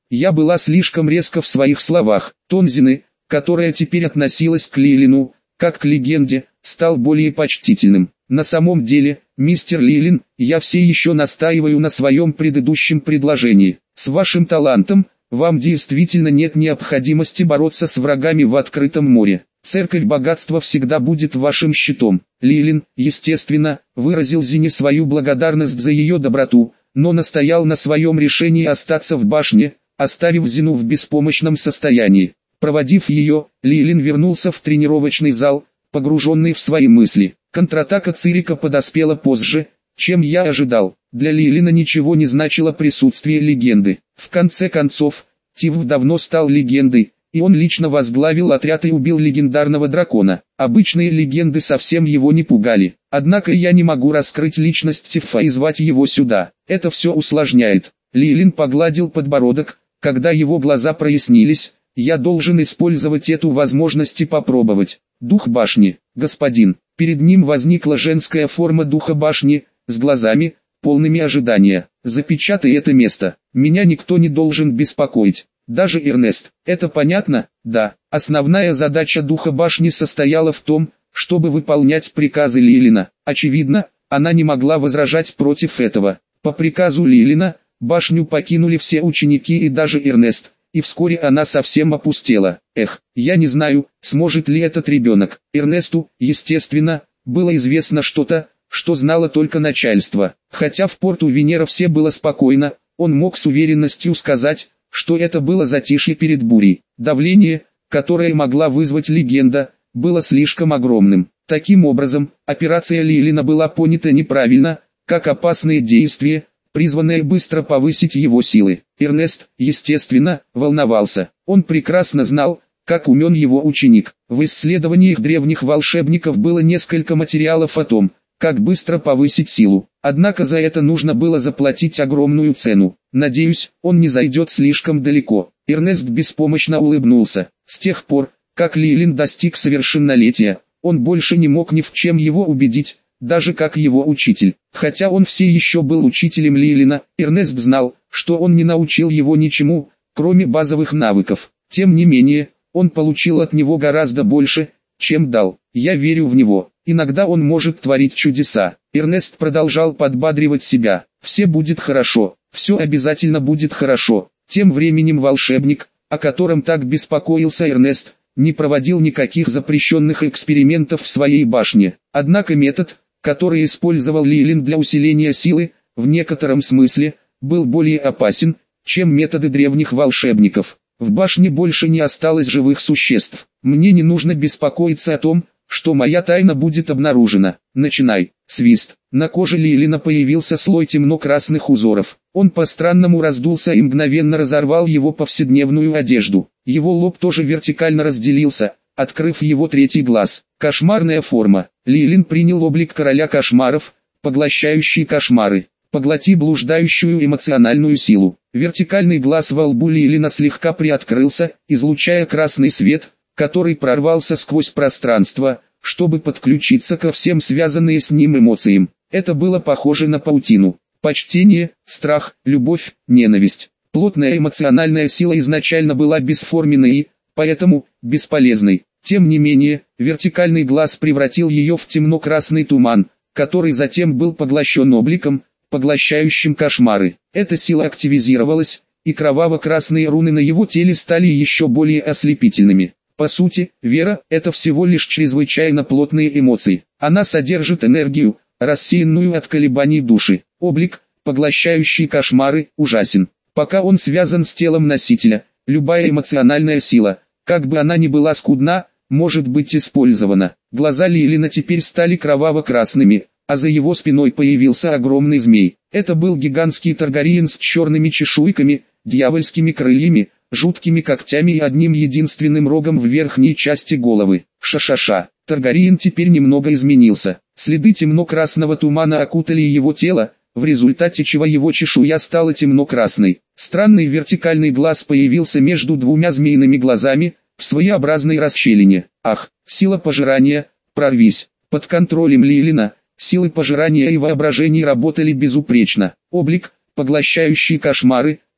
Я была слишком резка в своих словах. Тон Зины, которая теперь относилась к Лилину, как к легенде, стал более почтительным. На самом деле, мистер Лилин, я все еще настаиваю на своем предыдущем предложении. С вашим талантом, вам действительно нет необходимости бороться с врагами в открытом море. Церковь богатства всегда будет вашим щитом. Лилин, естественно, выразил Зине свою благодарность за ее доброту, но настоял на своем решении остаться в башне, оставив Зину в беспомощном состоянии. Проводив ее, Лилин вернулся в тренировочный зал, погруженный в свои мысли. Контратака Цирика подоспела позже, чем я ожидал. Для Лилина ничего не значило присутствие легенды. В конце концов, Тив давно стал легендой, и он лично возглавил отряд и убил легендарного дракона. Обычные легенды совсем его не пугали. Однако я не могу раскрыть личность Тифа и звать его сюда. Это все усложняет. Лилин погладил подбородок, когда его глаза прояснились. Я должен использовать эту возможность и попробовать. Дух башни, господин. Перед ним возникла женская форма духа башни, с глазами, полными ожидания. Запечатай это место. Меня никто не должен беспокоить. Даже Эрнест. Это понятно? Да. Основная задача духа башни состояла в том, чтобы выполнять приказы Лилина. Очевидно, она не могла возражать против этого. По приказу Лилина, башню покинули все ученики и даже Эрнест. И вскоре она совсем опустела. Эх, я не знаю, сможет ли этот ребенок. Эрнесту, естественно, было известно что-то, что знало только начальство. Хотя в порту Венера все было спокойно, он мог с уверенностью сказать, что это было затишье перед бурей. Давление, которое могла вызвать легенда, было слишком огромным. Таким образом, операция Лилина была понята неправильно, как опасное действие, призванное быстро повысить его силы. Эрнест, естественно, волновался. Он прекрасно знал, как умен его ученик. В исследованиях древних волшебников было несколько материалов о том, как быстро повысить силу. Однако за это нужно было заплатить огромную цену. Надеюсь, он не зайдет слишком далеко. Эрнест беспомощно улыбнулся. С тех пор, как Лилин достиг совершеннолетия, он больше не мог ни в чем его убедить, даже как его учитель. Хотя он все еще был учителем Лилина, Эрнест знал, что он не научил его ничему, кроме базовых навыков. Тем не менее, он получил от него гораздо больше, чем дал. Я верю в него. Иногда он может творить чудеса. Эрнест продолжал подбадривать себя. Все будет хорошо, все обязательно будет хорошо. Тем временем волшебник, о котором так беспокоился Эрнест, не проводил никаких запрещенных экспериментов в своей башне. Однако метод, который использовал Лилин для усиления силы, в некотором смысле, был более опасен, чем методы древних волшебников. В башне больше не осталось живых существ. Мне не нужно беспокоиться о том, что моя тайна будет обнаружена. Начинай. Свист. На коже Лилина появился слой темно-красных узоров. Он по-странному раздулся и мгновенно разорвал его повседневную одежду. Его лоб тоже вертикально разделился, открыв его третий глаз. Кошмарная форма. Лилин принял облик короля кошмаров, поглощающий кошмары. Поглоти блуждающую эмоциональную силу. Вертикальный глаз во лбу Лилина слегка приоткрылся, излучая красный свет, который прорвался сквозь пространство, чтобы подключиться ко всем связанным с ним эмоциям. Это было похоже на паутину. Почтение, страх, любовь, ненависть. Плотная эмоциональная сила изначально была бесформенной и, поэтому, бесполезной. Тем не менее, вертикальный глаз превратил ее в темно-красный туман, который затем был поглощен обликом, поглощающим кошмары. Эта сила активизировалась, и кроваво-красные руны на его теле стали еще более ослепительными. По сути, вера – это всего лишь чрезвычайно плотные эмоции. Она содержит энергию, рассеянную от колебаний души. Облик, поглощающий кошмары, ужасен. Пока он связан с телом носителя, любая эмоциональная сила, как бы она ни была скудна, может быть использована. Глаза Лилина теперь стали кроваво-красными, а за его спиной появился огромный змей. Это был гигантский Таргариен с черными чешуйками, дьявольскими крыльями, жуткими когтями и одним единственным рогом в верхней части головы. Ша-ша-ша. Таргариен теперь немного изменился. Следы темно-красного тумана окутали его тело, в результате чего его чешуя стала темно-красной. Странный вертикальный глаз появился между двумя змеиными глазами, в своеобразной расщелине. Ах, сила пожирания, прорвись. Под контролем Лилина, силы пожирания и воображения работали безупречно. Облик, поглощающий кошмары,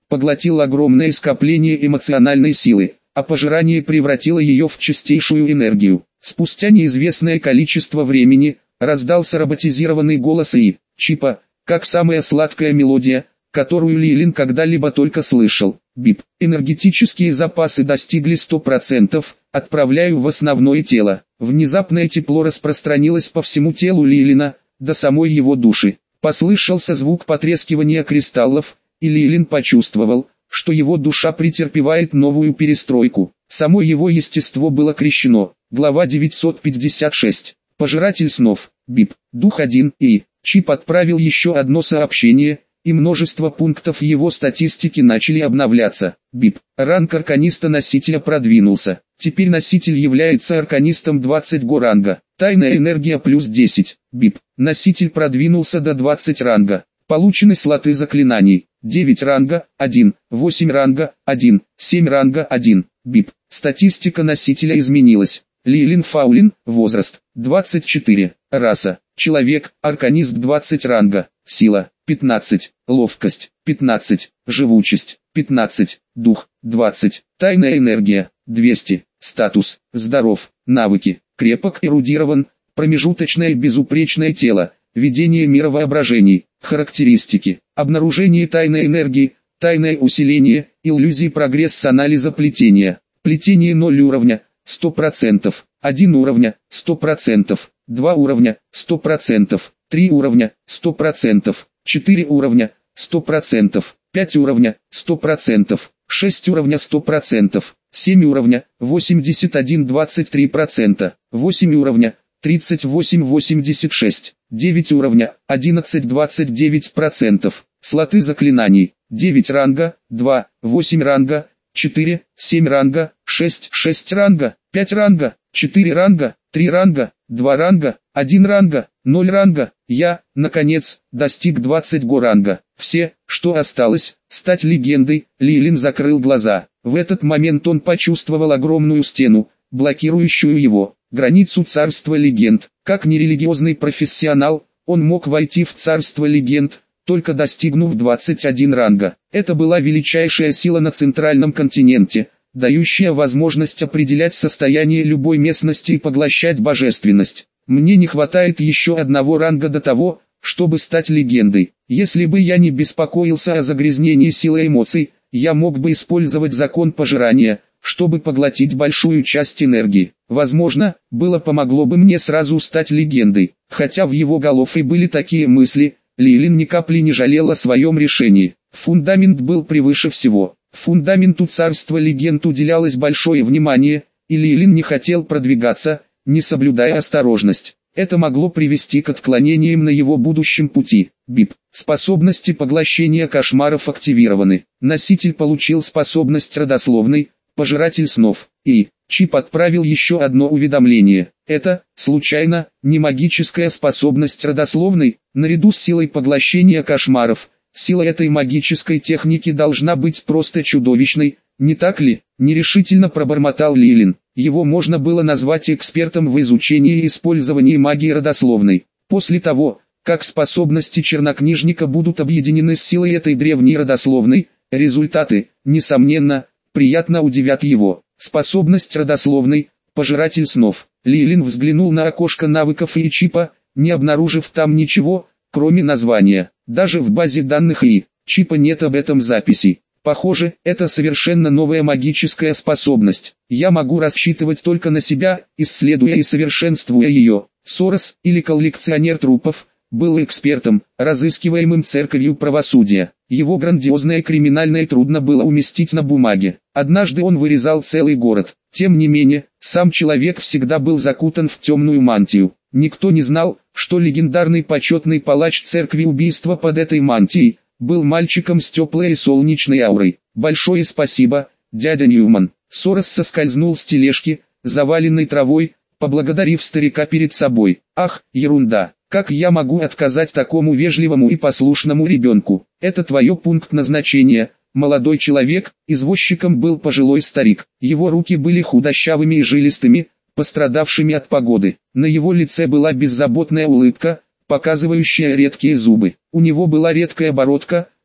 поглотил огромное скопление эмоциональной силы, а пожирание превратило ее в чистейшую энергию. Спустя неизвестное количество времени, раздался роботизированный голос И. Чипа, как самая сладкая мелодия, которую Лилин когда-либо только слышал. Бип. Энергетические запасы достигли ста процентов, отправляю в основное тело. Внезапное тепло распространилось по всему телу Лилина, до самой его души. Послышался звук потрескивания кристаллов, и Лилин почувствовал, что его душа претерпевает новую перестройку. Само его естество было крещено. Глава девятьсот пятьдесят шесть. Пожиратель снов. Бип. Дух один. И. Чип отправил еще одно сообщение, и множество пунктов его статистики начали обновляться. Бип. Ранг арканиста-носителя продвинулся. Теперь носитель является арканистом двадцать го ранга. Тайная энергия плюс десять. Бип. Носитель продвинулся до двадцати ранга. Получены слоты заклинаний. девять ранга, один, восемь ранга, один, семь ранга, один. Бип. Статистика носителя изменилась. Лилин Фаулин, возраст, двадцать четыре, раса, человек, арканист двадцать ранга, сила, пятнадцать, ловкость, пятнадцать, живучесть, пятнадцать, дух, двадцать, тайная энергия, двести, статус, здоров, навыки, крепок, эрудирован, промежуточное безупречное тело, ведение мира воображений, характеристики, обнаружение тайной энергии, тайное усиление, иллюзии прогресс анализа плетения, плетение ноль уровня, сто процентов, один уровня, сто процентов, два уровня, сто процентов, три уровня, сто процентов, четыре уровня, сто процентов, пять уровня, сто процентов, шесть уровня сто процентов, семь уровня, восемьдесят один целых двадцать три сотых процента, восемь уровня, тридцать восемь целых восемьдесят шесть сотых процента, девять уровня, одиннадцать целых двадцать девять процентов, слоты заклинаний, девять ранга, два, восемь ранга, четыре, семь ранга, шесть, шесть ранга, пять ранга, четыре ранга, три ранга, два ранга, один ранга, ноль ранга. Я, наконец, достиг двадцати го ранга. Все, что осталось, стать легендой. Лилин закрыл глаза. В этот момент он почувствовал огромную стену, блокирующую его, границу царства легенд. Как нерелигиозный профессионал, он мог войти в царство легенд, только достигнув двадцати одного ранга. Это была величайшая сила на центральном континенте, дающая возможность определять состояние любой местности и поглощать божественность. Мне не хватает еще одного ранга до того, чтобы стать легендой. Если бы я не беспокоился о загрязнении силы эмоций, я мог бы использовать закон пожирания, чтобы поглотить большую часть энергии. Возможно, было помогло бы мне сразу стать легендой. Хотя в его голове были такие мысли, Лилин ни капли не жалел о своем решении. Фундамент был превыше всего. Фундаменту царства легенд уделялось большое внимание, и Лилин не хотел продвигаться, не соблюдая осторожность. Это могло привести к отклонениям на его будущем пути. Бип. Способности поглощения кошмаров активированы. Носитель получил способность родословной, пожиратель снов. И. Чип отправил еще одно уведомление. Это, случайно, не магическая способность родословной, наряду с силой поглощения кошмаров. Сила этой магической техники должна быть просто чудовищной, не так ли? Нерешительно пробормотал Лилин. Его можно было назвать экспертом в изучении и использовании магии родословной. После того, как способности чернокнижника будут объединены с силой этой древней родословной, результаты, несомненно, приятно удивят его. Способность родословной, пожиратель снов. Лилин взглянул на окошко навыков и Чипа, не обнаружив там ничего, кроме названия. Даже в базе данных и Чипа нет об этом записи. Похоже, это совершенно новая магическая способность. Я могу рассчитывать только на себя, исследуя и совершенствуя ее. Сорос, или коллекционер трупов, был экспертом, разыскиваемым церковью правосудия. Его грандиозное криминальное трудно было уместить на бумаге. Однажды он вырезал целый город. Тем не менее, сам человек всегда был закутан в темную мантию. Никто не знал, что легендарный почетный палач церкви убийства под этой мантией был мальчиком с теплой и солнечной аурой. Большое спасибо, дядя Ньюман. Сорос соскользнул с тележки, заваленной травой, поблагодарив старика перед собой. Ах, ерунда, как я могу отказать такому вежливому и послушному ребенку? Это твое пункт назначения, молодой человек. Извозчиком был пожилой старик. Его руки были худощавыми и жилистыми, пострадавшими от погоды. На его лице была беззаботная улыбка, показывающая редкие зубы. У него была редкая бородка,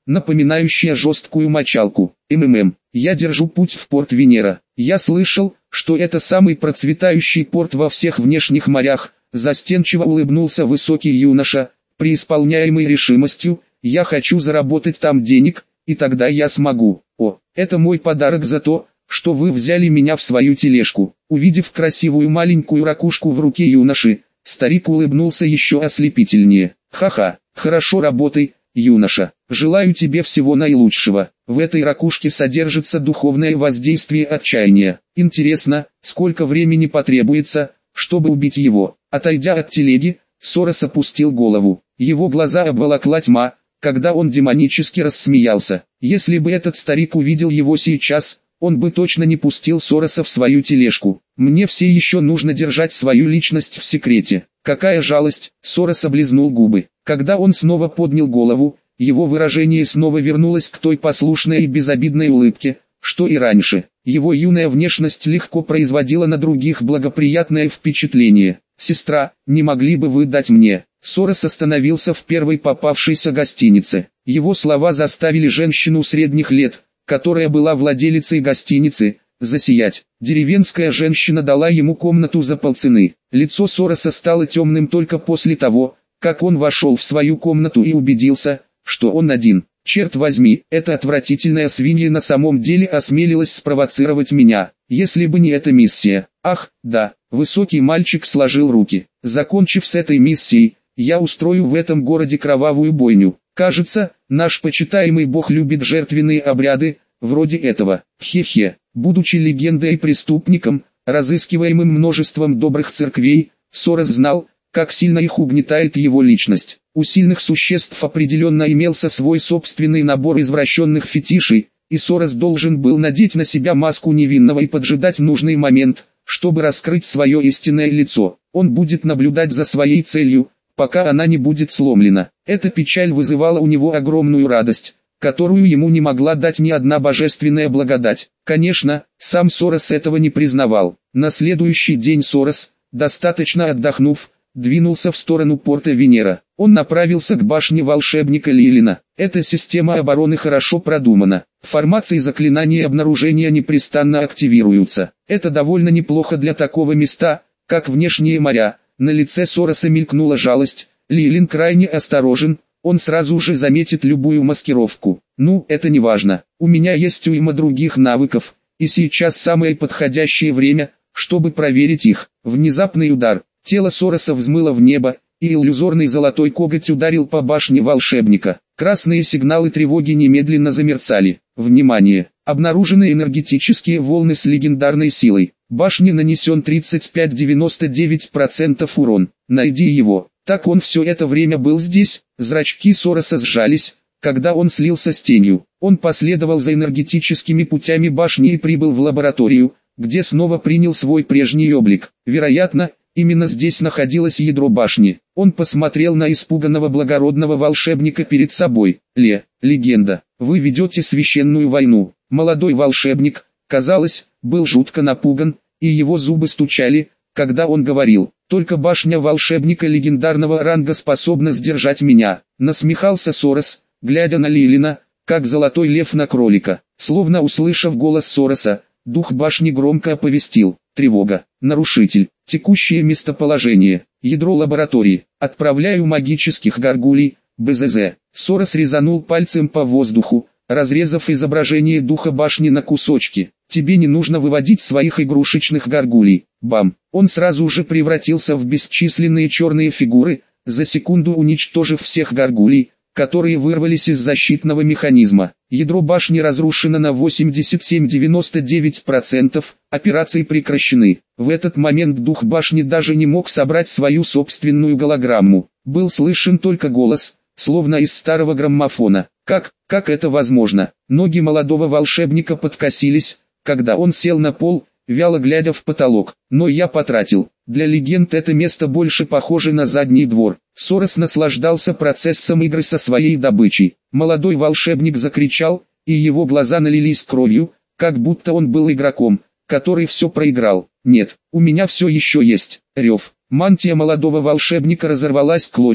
напоминающая жесткую мочалку. МММ. Я держу путь в порт Венера. Я слышал, что это самый процветающий порт во всех внешних морях. Застенчиво улыбнулся высокий юноша, преисполняемый решимостью. Я хочу заработать там денег, и тогда я смогу. О, это мой подарок за то, что вы взяли меня в свою тележку. Увидев красивую маленькую ракушку в руке юноши, старик улыбнулся еще ослепительнее. Ха-ха, хорошо работай, юноша. Желаю тебе всего наилучшего. В этой ракушке содержится духовное воздействие отчаяния. Интересно, сколько времени потребуется, чтобы убить его? Отойдя от телеги, Сорос опустил голову. Его глаза обволокла тьма, когда он демонически рассмеялся. Если бы этот старик увидел его сейчас, он бы точно не пустил Сороса в свою тележку. Мне все еще нужно держать свою личность в секрете. Какая жалость, Сорос облизнул губы. Когда он снова поднял голову, его выражение снова вернулось к той послушной и безобидной улыбке, что и раньше. Его юная внешность легко производила на других благоприятное впечатление. «Сестра, не могли бы вы дать мне?» Сорос остановился в первой попавшейся гостинице. Его слова заставили женщину средних лет, которая была владелицей гостиницы, засиять. Деревенская женщина дала ему комнату за полцены. Лицо Сороса стало темным только после того, как он вошел в свою комнату и убедился, что он один. Черт возьми, эта отвратительная свинья на самом деле осмелилась спровоцировать меня. Если бы не эта миссия. Ах, да, высокий мальчик сложил руки. Закончив с этой миссией, я устрою в этом городе кровавую бойню. Кажется, наш почитаемый бог любит жертвенные обряды, вроде этого. Хе-хе, будучи легендой и преступником, разыскиваемым множеством добрых церквей, Сорос знал, как сильно их угнетает его личность. У сильных существ определенно имелся свой собственный набор извращенных фетишей, и Сорос должен был надеть на себя маску невинного и поджидать нужный момент, чтобы раскрыть свое истинное лицо. Он будет наблюдать за своей целью, пока она не будет сломлена. Эта печаль вызывала у него огромную радость, которую ему не могла дать ни одна божественная благодать. Конечно, сам Сорос этого не признавал. На следующий день Сорос, достаточно отдохнув, двинулся в сторону порта Венера. Он направился к башне волшебника Лилина. Эта система обороны хорошо продумана. Формации заклинаний и обнаружения непрестанно активируются. Это довольно неплохо для такого места, как внешние моря. На лице Сороса мелькнула жалость. Лилин крайне осторожен, он сразу же заметит любую маскировку. Ну, это не важно. У меня есть уйма других навыков, и сейчас самое подходящее время, чтобы проверить их. Внезапный удар. Тело Сороса взмыло в небо, и иллюзорный золотой коготь ударил по башне волшебника. Красные сигналы тревоги немедленно замерцали. Внимание! Обнаружены энергетические волны с легендарной силой. Башне нанесен тридцать пять — девяносто девять процентов урон. Найди его. Так он все это время был здесь. Зрачки Сороса сжались, когда он слился с тенью. Он последовал за энергетическими путями башни и прибыл в лабораторию, где снова принял свой прежний облик. Вероятно, именно здесь находилось ядро башни. Он посмотрел на испуганного благородного волшебника перед собой. Ле, легенда, вы ведете священную войну. Молодой волшебник, казалось, был жутко напуган, и его зубы стучали, когда он говорил. Только башня волшебника легендарного ранга способна сдержать меня. Насмехался Сорос, глядя на Лилина, как золотой лев на кролика. Словно услышав голос Сороса, дух башни громко оповестил. Тревога. Нарушитель. Текущее местоположение. Ядро лаборатории. Отправляю магических гаргулей. БЗЗ. Сорос резанул пальцем по воздуху, разрезав изображение духа башни на кусочки. Тебе не нужно выводить своих игрушечных гаргулей. Бам. Он сразу же превратился в бесчисленные черные фигуры, за секунду уничтожив всех гаргулей, которые вырвались из защитного механизма. Ядро башни разрушено на восемьдесят семь — девяносто девять процентов, операции прекращены. В этот момент дух башни даже не мог собрать свою собственную голограмму. Был слышен только голос, словно из старого граммофона. Как, как это возможно? Ноги молодого волшебника подкосились, когда он сел на пол, вяло глядя в потолок. Но я потратил. Для легенд это место больше похоже на задний двор. Сорос наслаждался процессом игры со своей добычей. Молодой волшебник закричал, и его глаза налились кровью, как будто он был игроком, который все проиграл. Нет, у меня все еще есть. Рев. Мантия молодого волшебника разорвалась в клочья,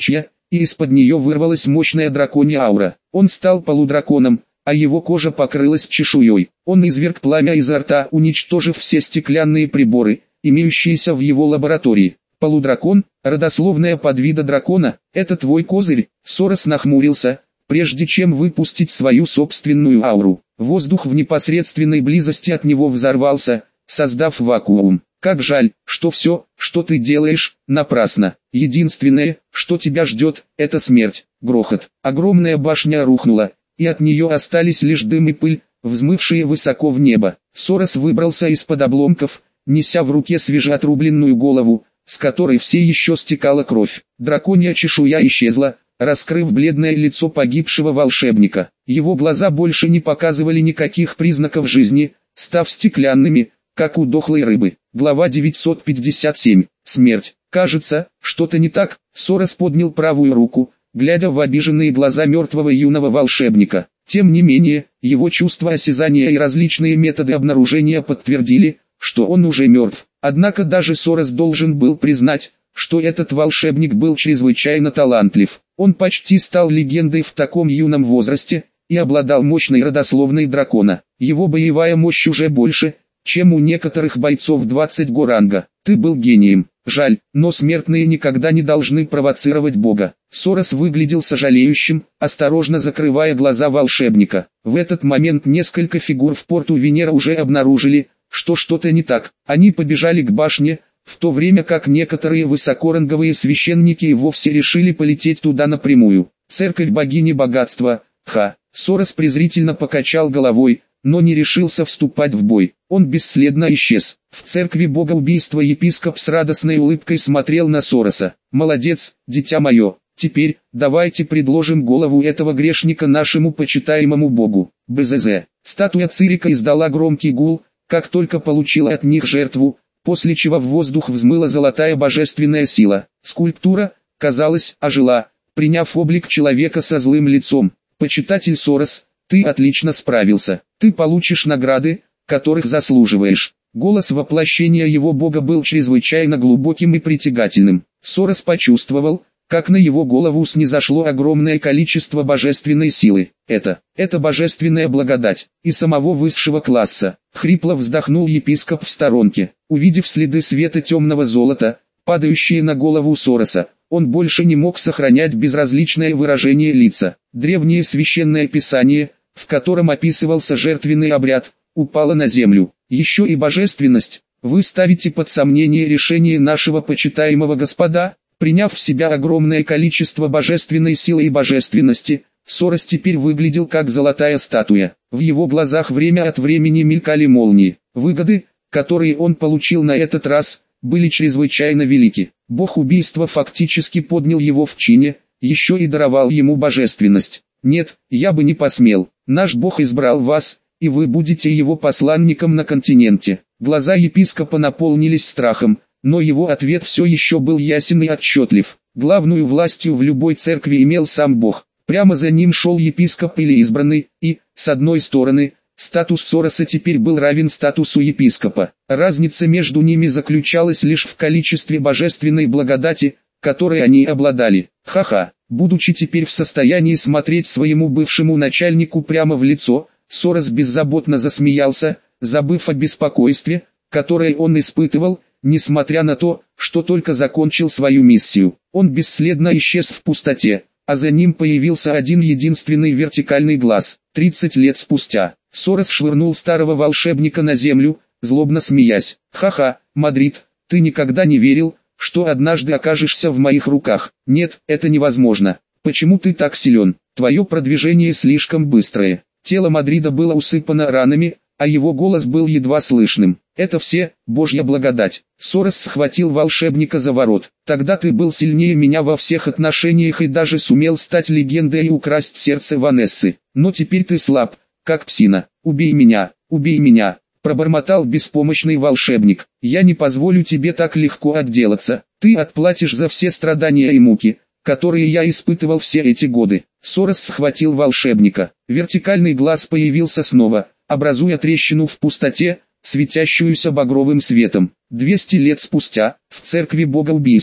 и из-под нее вырвалась мощная драконья аура. Он стал полудраконом, а его кожа покрылась чешуей. Он изверг пламя изо рта, уничтожив все стеклянные приборы, имеющиеся в его лаборатории. Полудракон, родословная подвида дракона, это твой козырь? Сорос нахмурился, прежде чем выпустить свою собственную ауру. Воздух в непосредственной близости от него взорвался, создав вакуум. Как жаль, что все, что ты делаешь, напрасно. Единственное, что тебя ждет, это смерть. Грохот. Огромная башня рухнула, и от нее остались лишь дым и пыль, взмывшие высоко в небо. Сорос выбрался из-под обломков, неся в руке свежеотрубленную голову, с которой все еще стекала кровь. Драконья чешуя исчезла, раскрыв бледное лицо погибшего волшебника. Его глаза больше не показывали никаких признаков жизни, став стеклянными, как у дохлой рыбы. Глава девятьсот пятьдесят семь. Смерть. Кажется, что-то не так. Сорос поднял правую руку, глядя в обиженные глаза мертвого юного волшебника. Тем не менее, его чувства осязания и различные методы обнаружения подтвердили, что он уже мертв. Однако даже Сорос должен был признать, что этот волшебник был чрезвычайно талантлив. Он почти стал легендой в таком юном возрасте, и обладал мощной родословной дракона. Его боевая мощь уже больше, чем у некоторых бойцов двадцать го ранга. Ты был гением. Жаль, но смертные никогда не должны провоцировать Бога. Сорос выглядел сожалеющим, осторожно закрывая глаза волшебника. В этот момент несколько фигур в порту Венера уже обнаружили, что что-то не так. Они побежали к башне, в то время как некоторые высокоранговые священники и вовсе решили полететь туда напрямую. Церковь богини богатства, ха. Сорос презрительно покачал головой, но не решился вступать в бой. Он бесследно исчез. В церкви бога убийства епископ с радостной улыбкой смотрел на Сороса. «Молодец, дитя мое. Теперь, давайте предложим голову этого грешника нашему почитаемому богу». БЗЗ. Статуя Цирика издала громкий гул, как только получила от них жертву, после чего в воздух взмыла золотая божественная сила. Скульптура, казалось, ожила, приняв облик человека со злым лицом. «Почитатель Сорос, ты отлично справился. Ты получишь награды, которых заслуживаешь». Голос воплощения его бога был чрезвычайно глубоким и притягательным. Сорос почувствовал, как на его голову снизошло огромное количество божественной силы. Это, это божественная благодать, и самого высшего класса. Хрипло вздохнул епископ в сторонке. Увидев следы света темного золота, падающие на голову Сороса, он больше не мог сохранять безразличное выражение лица. Древнее священное писание, в котором описывался жертвенный обряд, упало на землю. Еще и божественность. Вы ставите под сомнение решение нашего почитаемого Господа? Приняв в себя огромное количество божественной силы и божественности, Сорос теперь выглядел как золотая статуя. В его глазах время от времени мелькали молнии. Выгоды, которые он получил на этот раз, были чрезвычайно велики. Бог убийства фактически поднял его в чине, еще и даровал ему божественность. Нет, я бы не посмел. Наш Бог избрал вас, и вы будете его посланником на континенте. Глаза епископа наполнились страхом, но его ответ все еще был ясен и отчетлив. Главную властью в любой церкви имел сам Бог. Прямо за ним шел епископ или избранный, и, с одной стороны, статус Сороса теперь был равен статусу епископа. Разница между ними заключалась лишь в количестве божественной благодати, которой они обладали. Ха-ха, будучи теперь в состоянии смотреть своему бывшему начальнику прямо в лицо, Сорос беззаботно засмеялся, забыв о беспокойстве, которое он испытывал, несмотря на то, что только закончил свою миссию. Он бесследно исчез в пустоте, а за ним появился один единственный вертикальный глаз. Тридцать лет спустя, Сорос швырнул старого волшебника на землю, злобно смеясь. «Ха-ха, Мадрид, ты никогда не верил, что однажды окажешься в моих руках. Нет, это невозможно. Почему ты так силен? Твое продвижение слишком быстрое». Тело Мадрида было усыпано ранами, а его голос был едва слышным. «Это все, Божья благодать». Сорос схватил волшебника за ворот. «Тогда ты был сильнее меня во всех отношениях и даже сумел стать легендой и украсть сердце Ванессы. Но теперь ты слаб, как псина. Убей меня, убей меня», — пробормотал беспомощный волшебник. «Я не позволю тебе так легко отделаться. Ты отплатишь за все страдания и муки, которые я испытывал все эти годы». Сорос схватил волшебника. Вертикальный глаз появился снова, образуя трещину в пустоте, светящуюся багровым светом. Двести лет спустя, в церкви бога убийства,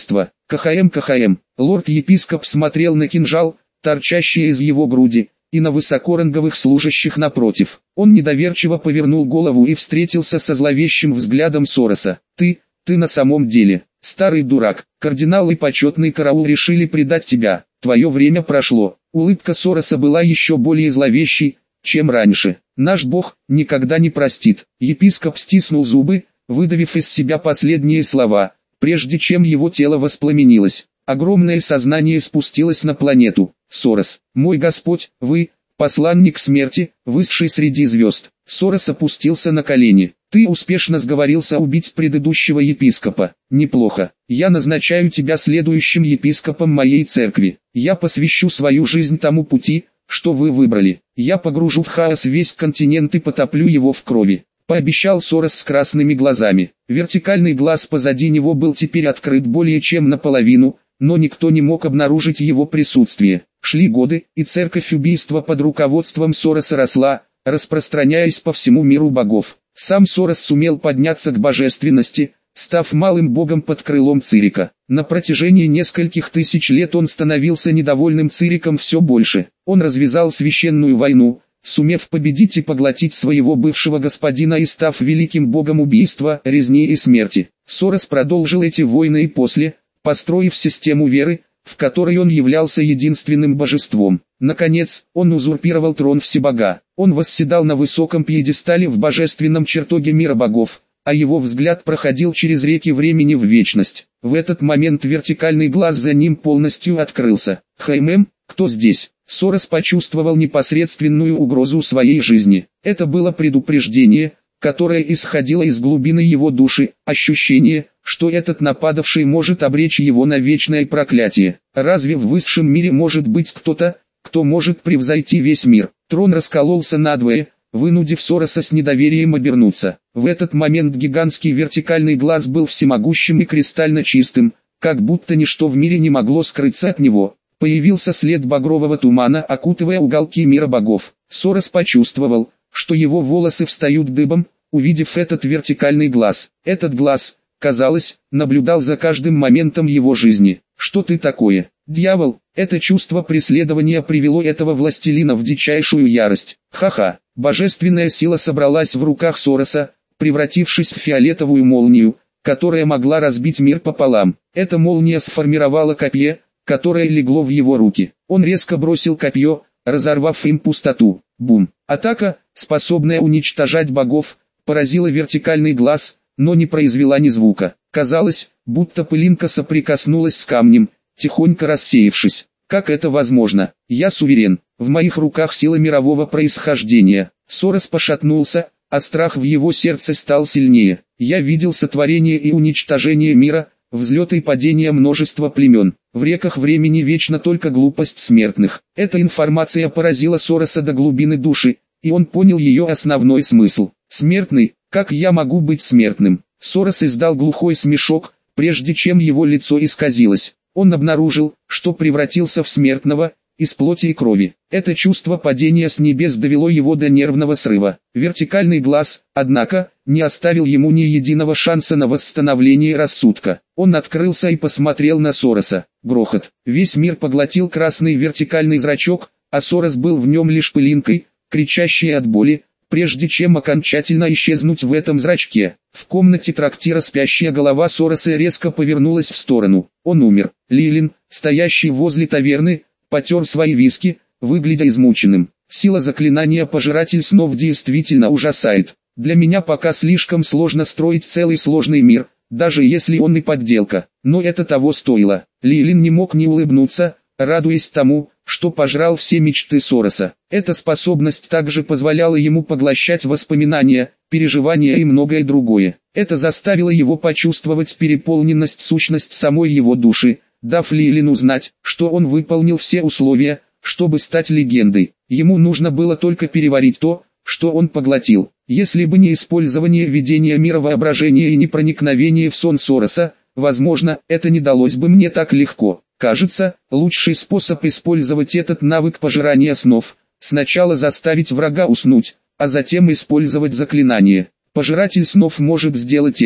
КХМ КХМ. Лорд-епископ смотрел на кинжал, торчащий из его груди, и на высокоранговых служащих напротив. Он недоверчиво повернул голову и встретился со зловещим взглядом Сороса. «Ты, ты на самом деле, старый дурак, кардинал и почетный караул решили предать тебя, твое время прошло». Улыбка Сороса была еще более зловещей, чем раньше. «Наш Бог никогда не простит». Епископ стиснул зубы, выдавив из себя последние слова, прежде чем его тело воспламенилось. Огромное сознание спустилось на планету. «Сорос, мой Господь, вы, посланник смерти, высший среди звезд». Сорос опустился на колени. «Ты успешно сговорился убить предыдущего епископа. Неплохо. Я назначаю тебя следующим епископом моей церкви. Я посвящу свою жизнь тому пути, что вы выбрали. Я погружу в хаос весь континент и потоплю его в крови», — пообещал Сорос с красными глазами. Вертикальный глаз позади него был теперь открыт более чем наполовину, но никто не мог обнаружить его присутствие. Шли годы, и церковь убийства под руководством Сороса росла, распространяясь по всему миру богов. Сам Сорос сумел подняться к божественности, став малым богом под крылом Цирика. На протяжении нескольких тысяч лет он становился недовольным Цириком все больше. Он развязал священную войну, сумев победить и поглотить своего бывшего господина и став великим богом убийства, резни и смерти. Сорос продолжил эти войны и после, построив систему веры, в которой он являлся единственным божеством. Наконец, он узурпировал трон Всебога. Он восседал на высоком пьедестале в божественном чертоге мира богов, а его взгляд проходил через реки времени в вечность. В этот момент вертикальный глаз за ним полностью открылся. «Хаймем, кто здесь?» Сорос почувствовал непосредственную угрозу своей жизни. Это было предупреждение, которое исходило из глубины его души, ощущение, что этот нападавший может обречь его на вечное проклятие. Разве в высшем мире может быть кто-то, кто может превзойти весь мир? Трон раскололся надвое, вынудив Сороса с недоверием обернуться. В этот момент гигантский вертикальный глаз был всемогущим и кристально чистым, как будто ничто в мире не могло скрыться от него. Появился след багрового тумана, окутывая уголки мира богов. Сорос почувствовал, что его волосы встают дыбом, увидев этот вертикальный глаз. Этот глаз, казалось, наблюдал за каждым моментом его жизни. «Что ты такое, дьявол?» Это чувство преследования привело этого властелина в дичайшую ярость. Ха-ха, божественная сила собралась в руках Сороса, превратившись в фиолетовую молнию, которая могла разбить мир пополам. Эта молния сформировала копье, которое легло в его руки. Он резко бросил копье, разорвав им пустоту. Бум! Атака, способная уничтожать богов, поразила вертикальный глаз, но не произвела ни звука. Казалось, будто пылинка соприкоснулась с камнем, тихонько рассеявшись. Как это возможно? Я суверен, в моих руках сила мирового происхождения. Сорос пошатнулся, а страх в его сердце стал сильнее. Я видел сотворение и уничтожение мира, взлет и падение множества племен. В реках времени вечно только глупость смертных. Эта информация поразила Сороса до глубины души, и он понял ее основной смысл. Смертный, как я могу быть смертным? Сорос издал глухой смешок, прежде чем его лицо исказилось. Он обнаружил, что превратился в смертного, из плоти и крови. Это чувство падения с небес довело его до нервного срыва. Вертикальный глаз, однако, не оставил ему ни единого шанса на восстановление рассудка. Он открылся и посмотрел на Сороса. Грохот. Весь мир поглотил красный вертикальный зрачок, а Сорос был в нем лишь пылинкой, кричащей от боли, прежде чем окончательно исчезнуть в этом зрачке. В комнате трактира спящая голова Сороса резко повернулась в сторону. Он умер. Лилин, стоящий возле таверны, потер свои виски, выглядя измученным. Сила заклинания «Пожиратель снов» действительно ужасает. Для меня пока слишком сложно строить целый сложный мир, даже если он и подделка. Но это того стоило. Лилин не мог не улыбнуться, радуясь тому, что пожрал все мечты Сороса. Эта способность также позволяла ему поглощать воспоминания, переживания и многое другое. Это заставило его почувствовать переполненность сущность самой его души, дав Лилину знать, что он выполнил все условия, чтобы стать легендой. Ему нужно было только переварить то, что он поглотил. Если бы не использование видения мира воображения и не проникновение в сон Сороса, возможно, это не далось бы мне так легко. Кажется, лучший способ использовать этот навык пожирания снов – сначала заставить врага уснуть, а затем использовать заклинание. Пожиратель снов может сделать это.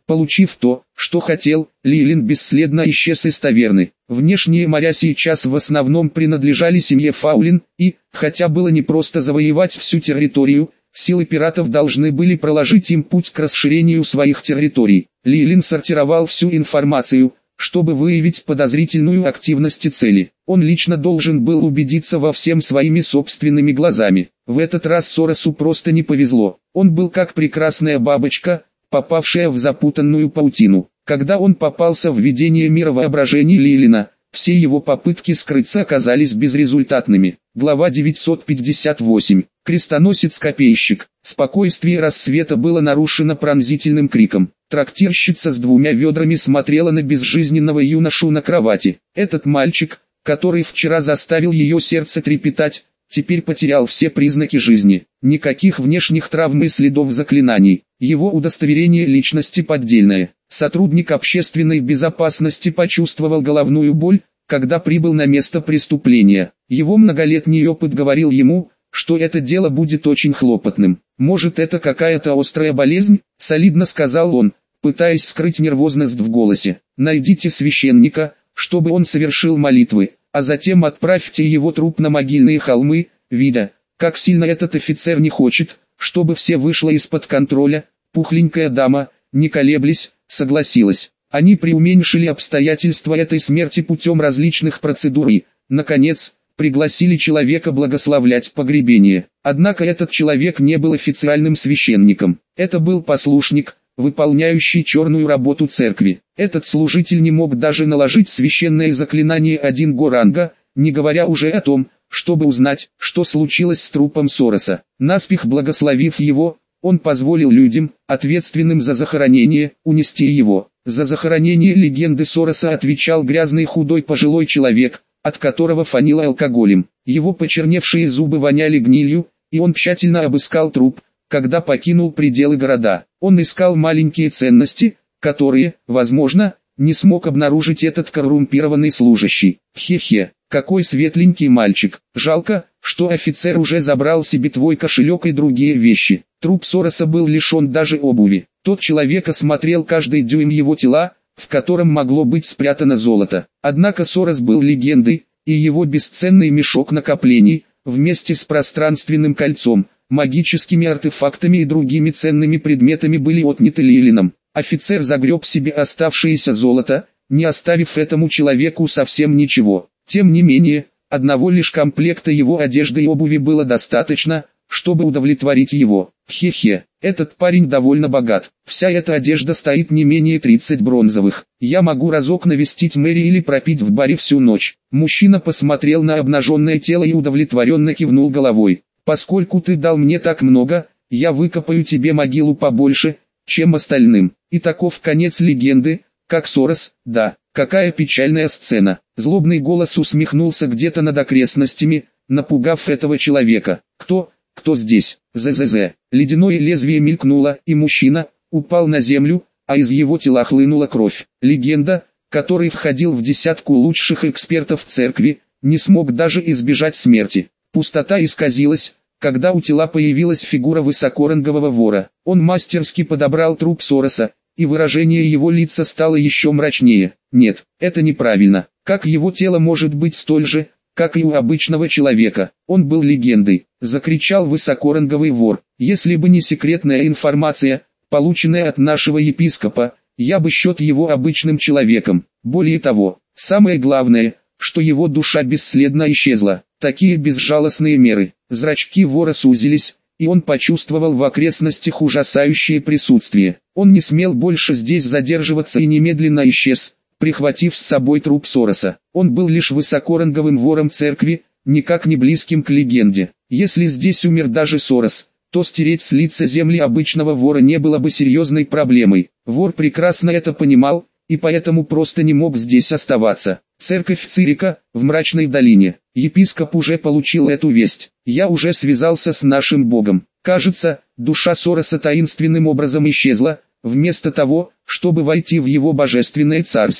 Получив то, что хотел, Лилин бесследно исчез из таверны. Внешние моря сейчас в основном принадлежали семье Фаулин, и, хотя было непросто завоевать всю территорию, силы пиратов должны были проложить им путь к расширению своих территорий. Лилин сортировал всю информацию, чтобы выявить подозрительную активность и цели. Он лично должен был убедиться во всем своими собственными глазами. В этот раз Соросу просто не повезло. Он был как прекрасная бабочка, попавшая в запутанную паутину. Когда он попался в видение мира воображений Лилина, все его попытки скрыться оказались безрезультатными. Глава девятьсот пятьдесят восемь. Крестоносец-копейщик. Спокойствие рассвета было нарушено пронзительным криком. Трактирщица с двумя ведрами смотрела на безжизненного юношу на кровати. Этот мальчик, который вчера заставил ее сердце трепетать, теперь потерял все признаки жизни. Никаких внешних травм и следов заклинаний. Его удостоверение личности поддельное. Сотрудник общественной безопасности почувствовал головную боль, когда прибыл на место преступления. Его многолетний опыт говорил ему, что это дело будет очень хлопотным. «Может, это какая-то острая болезнь?» – солидно сказал он, пытаясь скрыть нервозность в голосе. «Найдите священника, чтобы он совершил молитвы, а затем отправьте его труп на могильные холмы, видя, как сильно этот офицер не хочет, чтобы все вышло из-под контроля». Пухленькая дама, не колеблясь, согласилась. Они преуменьшили обстоятельства этой смерти путем различных процедур и, наконец, пригласили человека благословлять погребение. Однако этот человек не был официальным священником. Это был послушник, выполняющий черную работу церкви. Этот служитель не мог даже наложить священное заклинание один го ранга, не говоря уже о том, чтобы узнать, что случилось с трупом Сороса. Наспех благословив его, он позволил людям, ответственным за захоронение, унести его. За захоронение легенды Сороса отвечал грязный худой пожилой человек, от которого фанило алкоголем. Его почерневшие зубы воняли гнилью, и он тщательно обыскал труп, когда покинул пределы города. Он искал маленькие ценности, которые, возможно, не смог обнаружить этот коррумпированный служащий. Хе-хе, какой светленький мальчик. Жалко, что офицер уже забрал себе твой кошелек и другие вещи. Труп Сороса был лишен даже обуви. Тот человек осмотрел каждый дюйм его тела, в котором могло быть спрятано золото. Однако Сорос был легендой, и его бесценный мешок накоплений, вместе с пространственным кольцом, магическими артефактами и другими ценными предметами были отняты Лилином. Офицер загреб себе оставшееся золото, не оставив этому человеку совсем ничего. Тем не менее, одного лишь комплекта его одежды и обуви было достаточно, чтобы удовлетворить его. Хе-хе, этот парень довольно богат. Вся эта одежда стоит не менее тридцати бронзовых. Я могу разок навестить Мэри или пропить в баре всю ночь. Мужчина посмотрел на обнаженное тело и удовлетворенно кивнул головой. Поскольку ты дал мне так много, я выкопаю тебе могилу побольше, чем остальным. И таков конец легенды, как Сорос. Да, какая печальная сцена. Злобный голос усмехнулся где-то над окрестностями, напугав этого человека. Кто? Кто здесь? ЗЗЗ. Ледяное лезвие мелькнуло, и мужчина упал на землю, а из его тела хлынула кровь. Легенда, который входил в десятку лучших экспертов церкви, не смог даже избежать смерти. Пустота исказилась, когда у тела появилась фигура высокорангового вора. Он мастерски подобрал труп Сороса, и выражение его лица стало еще мрачнее. Нет, это неправильно. Как его тело может быть столь же, как и у обычного человека? Он был легендой, закричал высокоранговый вор. Если бы не секретная информация, полученная от нашего епископа, я бы счет его обычным человеком. Более того, самое главное, что его душа бесследно исчезла. Такие безжалостные меры. Зрачки вора сузились, и он почувствовал в окрестностях ужасающее присутствие. Он не смел больше здесь задерживаться и немедленно исчез, прихватив с собой труп Сороса. Он был лишь высокоранговым вором церкви, никак не близким к легенде. Если здесь умер даже Сорос, то стереть с лица земли обычного вора не было бы серьезной проблемой. Вор прекрасно это понимал, и поэтому просто не мог здесь оставаться. Церковь Цирика, в мрачной долине. Епископ уже получил эту весть. Я уже связался с нашим Богом. Кажется, душа Сороса таинственным образом исчезла, вместо того, чтобы войти в его божественное царство.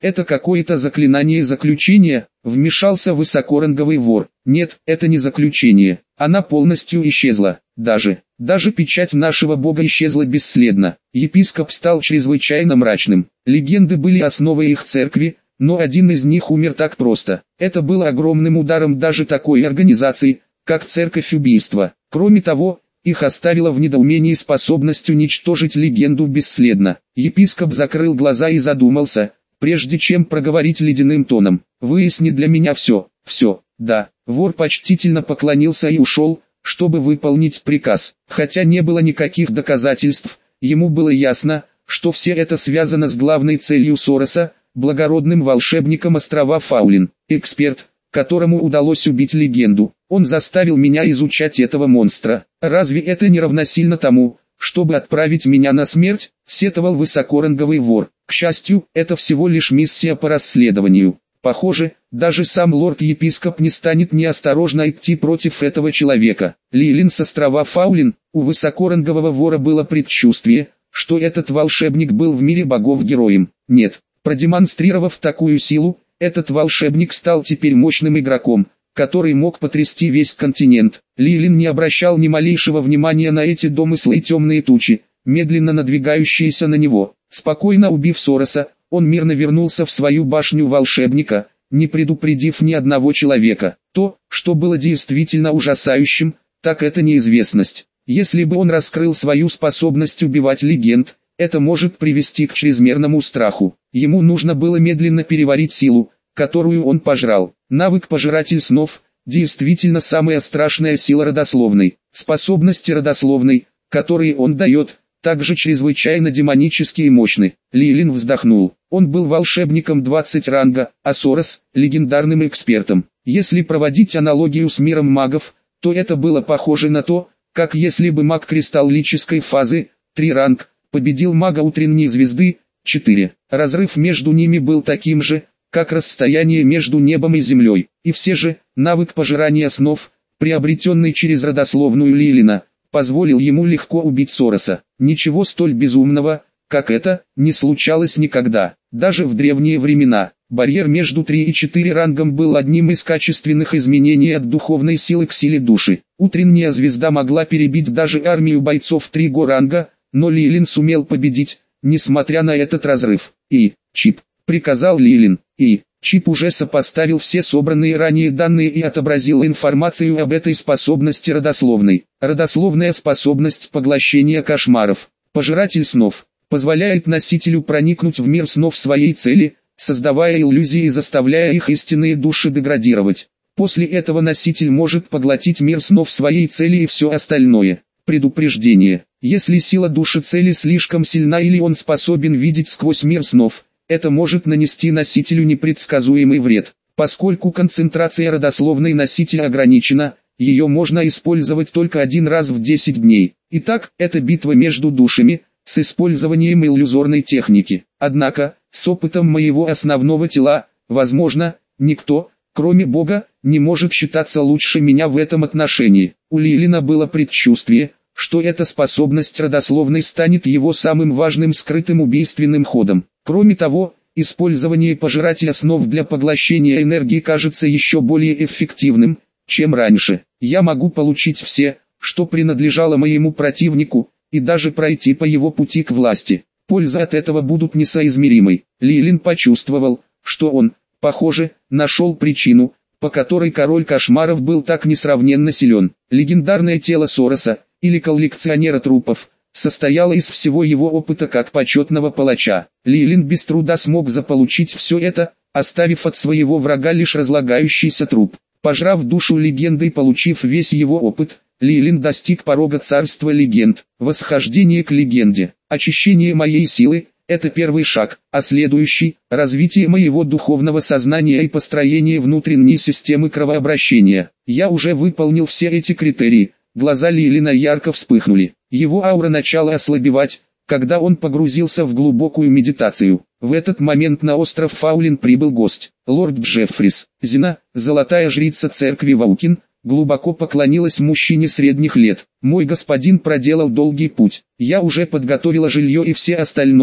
Это какое-то заклинание заключения, вмешался высокоранговый вор. Нет, это не заключение, она полностью исчезла. Даже, даже печать нашего бога исчезла бесследно. Епископ стал чрезвычайно мрачным. Легенды были основой их церкви, но один из них умер так просто. Это было огромным ударом даже такой организации, как Церковь Убийства. Кроме того, их оставила в недоумении способность уничтожить легенду бесследно. Епископ закрыл глаза и задумался, прежде чем проговорить ледяным тоном. «Выясни для меня все, все, да». Вор почтительно поклонился и ушел, чтобы выполнить приказ. Хотя не было никаких доказательств, ему было ясно, что все это связано с главной целью Сороса, благородным волшебником острова Фаулин. Эксперт, которому удалось убить легенду. Он заставил меня изучать этого монстра. Разве это не равносильно тому, чтобы отправить меня на смерть? Сетовал высокоранговый вор. К счастью, это всего лишь миссия по расследованию. Похоже, даже сам лорд-епископ не станет неосторожно идти против этого человека. Лилин с острова Фаулин, у высокорангового вора было предчувствие, что этот волшебник был в мире богов героем. Нет, продемонстрировав такую силу, этот волшебник стал теперь мощным игроком, который мог потрясти весь континент. Лилин не обращал ни малейшего внимания на эти домыслы и темные тучи, медленно надвигающиеся на него. Спокойно убив Сороса, он мирно вернулся в свою башню волшебника, не предупредив ни одного человека. То, что было действительно ужасающим, так это неизвестность. Если бы он раскрыл свою способность убивать легенд, это может привести к чрезмерному страху. Ему нужно было медленно переварить силу, которую он пожрал. Навык «Пожиратель снов» действительно самая страшная сила родословной. Способности родословной, которые он дает, также чрезвычайно демонические и мощны. Лилин вздохнул. Он был волшебником двадцать ранга, а Сорос – легендарным экспертом. Если проводить аналогию с миром магов, то это было похоже на то, как если бы маг кристаллической фазы, три ранг, победил мага утренней звезды, четыре. Разрыв между ними был таким же, как расстояние между небом и землей. И все же, навык пожирания снов, приобретенный через родословную Лилина, позволил ему легко убить Сороса. Ничего столь безумного, как это, не случалось никогда. Даже в древние времена, барьер между три и четыре рангом был одним из качественных изменений от духовной силы к силе души. Утренняя звезда могла перебить даже армию бойцов три го ранга, но Лилин сумел победить, несмотря на этот разрыв. «И, Чип», — приказал Лилин, и Чип уже сопоставил все собранные ранее данные и отобразил информацию об этой способности родословной. Родословная способность поглощения кошмаров. Пожиратель снов позволяет носителю проникнуть в мир снов своей цели, создавая иллюзии и заставляя их истинные души деградировать. После этого носитель может поглотить мир снов своей цели и все остальное. Предупреждение. Если сила души цели слишком сильна или он способен видеть сквозь мир снов, это может нанести носителю непредсказуемый вред. Поскольку концентрация родословной носителя ограничена, ее можно использовать только один раз в десять дней. Итак, это битва между душами, с использованием иллюзорной техники. Однако, с опытом моего основного тела, возможно, никто, кроме Бога, не может считаться лучше меня в этом отношении. У Лилина было предчувствие, что эта способность родословной станет его самым важным скрытым убийственным ходом. Кроме того, использование пожирателя снов для поглощения энергии кажется еще более эффективным, чем раньше. Я могу получить все, что принадлежало моему противнику, и даже пройти по его пути к власти. Польза от этого будут несоизмеримой. Лилин почувствовал, что он, похоже, нашел причину, по которой король кошмаров был так несравненно силен. Легендарное тело Сороса, или коллекционера трупов, состояло из всего его опыта как почетного палача. Лилин без труда смог заполучить все это, оставив от своего врага лишь разлагающийся труп. Пожрав душу легенды и получив весь его опыт, Лилин достиг порога царства легенд. Восхождение к легенде. Очищение моей силы – это первый шаг, а следующий – развитие моего духовного сознания и построение внутренней системы кровообращения. Я уже выполнил все эти критерии. Глаза Лилина ярко вспыхнули. Его аура начала ослабевать, когда он погрузился в глубокую медитацию. В этот момент на остров Фаулин прибыл гость. Лорд Джеффрис. Зина, золотая жрица церкви Ваукин, глубоко поклонилась мужчине средних лет. «Мой господин проделал долгий путь. Я уже подготовила жилье и все остальное,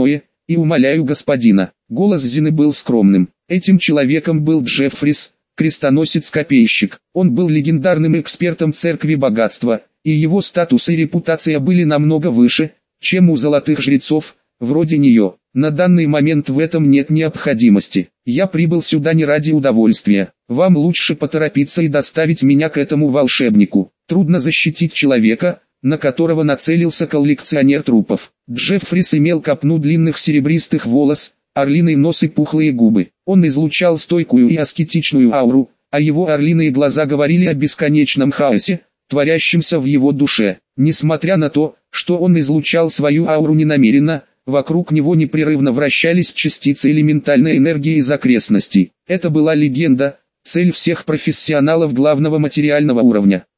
и умоляю господина». Голос Зины был скромным. Этим человеком был Джеффрис, крестоносец-копейщик. Он был легендарным экспертом церкви богатства, и его статус и репутация были намного выше, чем у золотых жрецов, вроде нее. На данный момент в этом нет необходимости. Я прибыл сюда не ради удовольствия. Вам лучше поторопиться и доставить меня к этому волшебнику. Трудно защитить человека, на которого нацелился коллекционер трупов. Джеффрис имел копну длинных серебристых волос, орлиный нос и пухлые губы. Он излучал стойкую и аскетичную ауру, а его орлиные глаза говорили о бесконечном хаосе, творящемся в его душе. Несмотря на то, что он излучал свою ауру ненамеренно, вокруг него непрерывно вращались частицы элементальной энергии из окрестностей. Это была легенда, цель всех профессионалов главного материального уровня.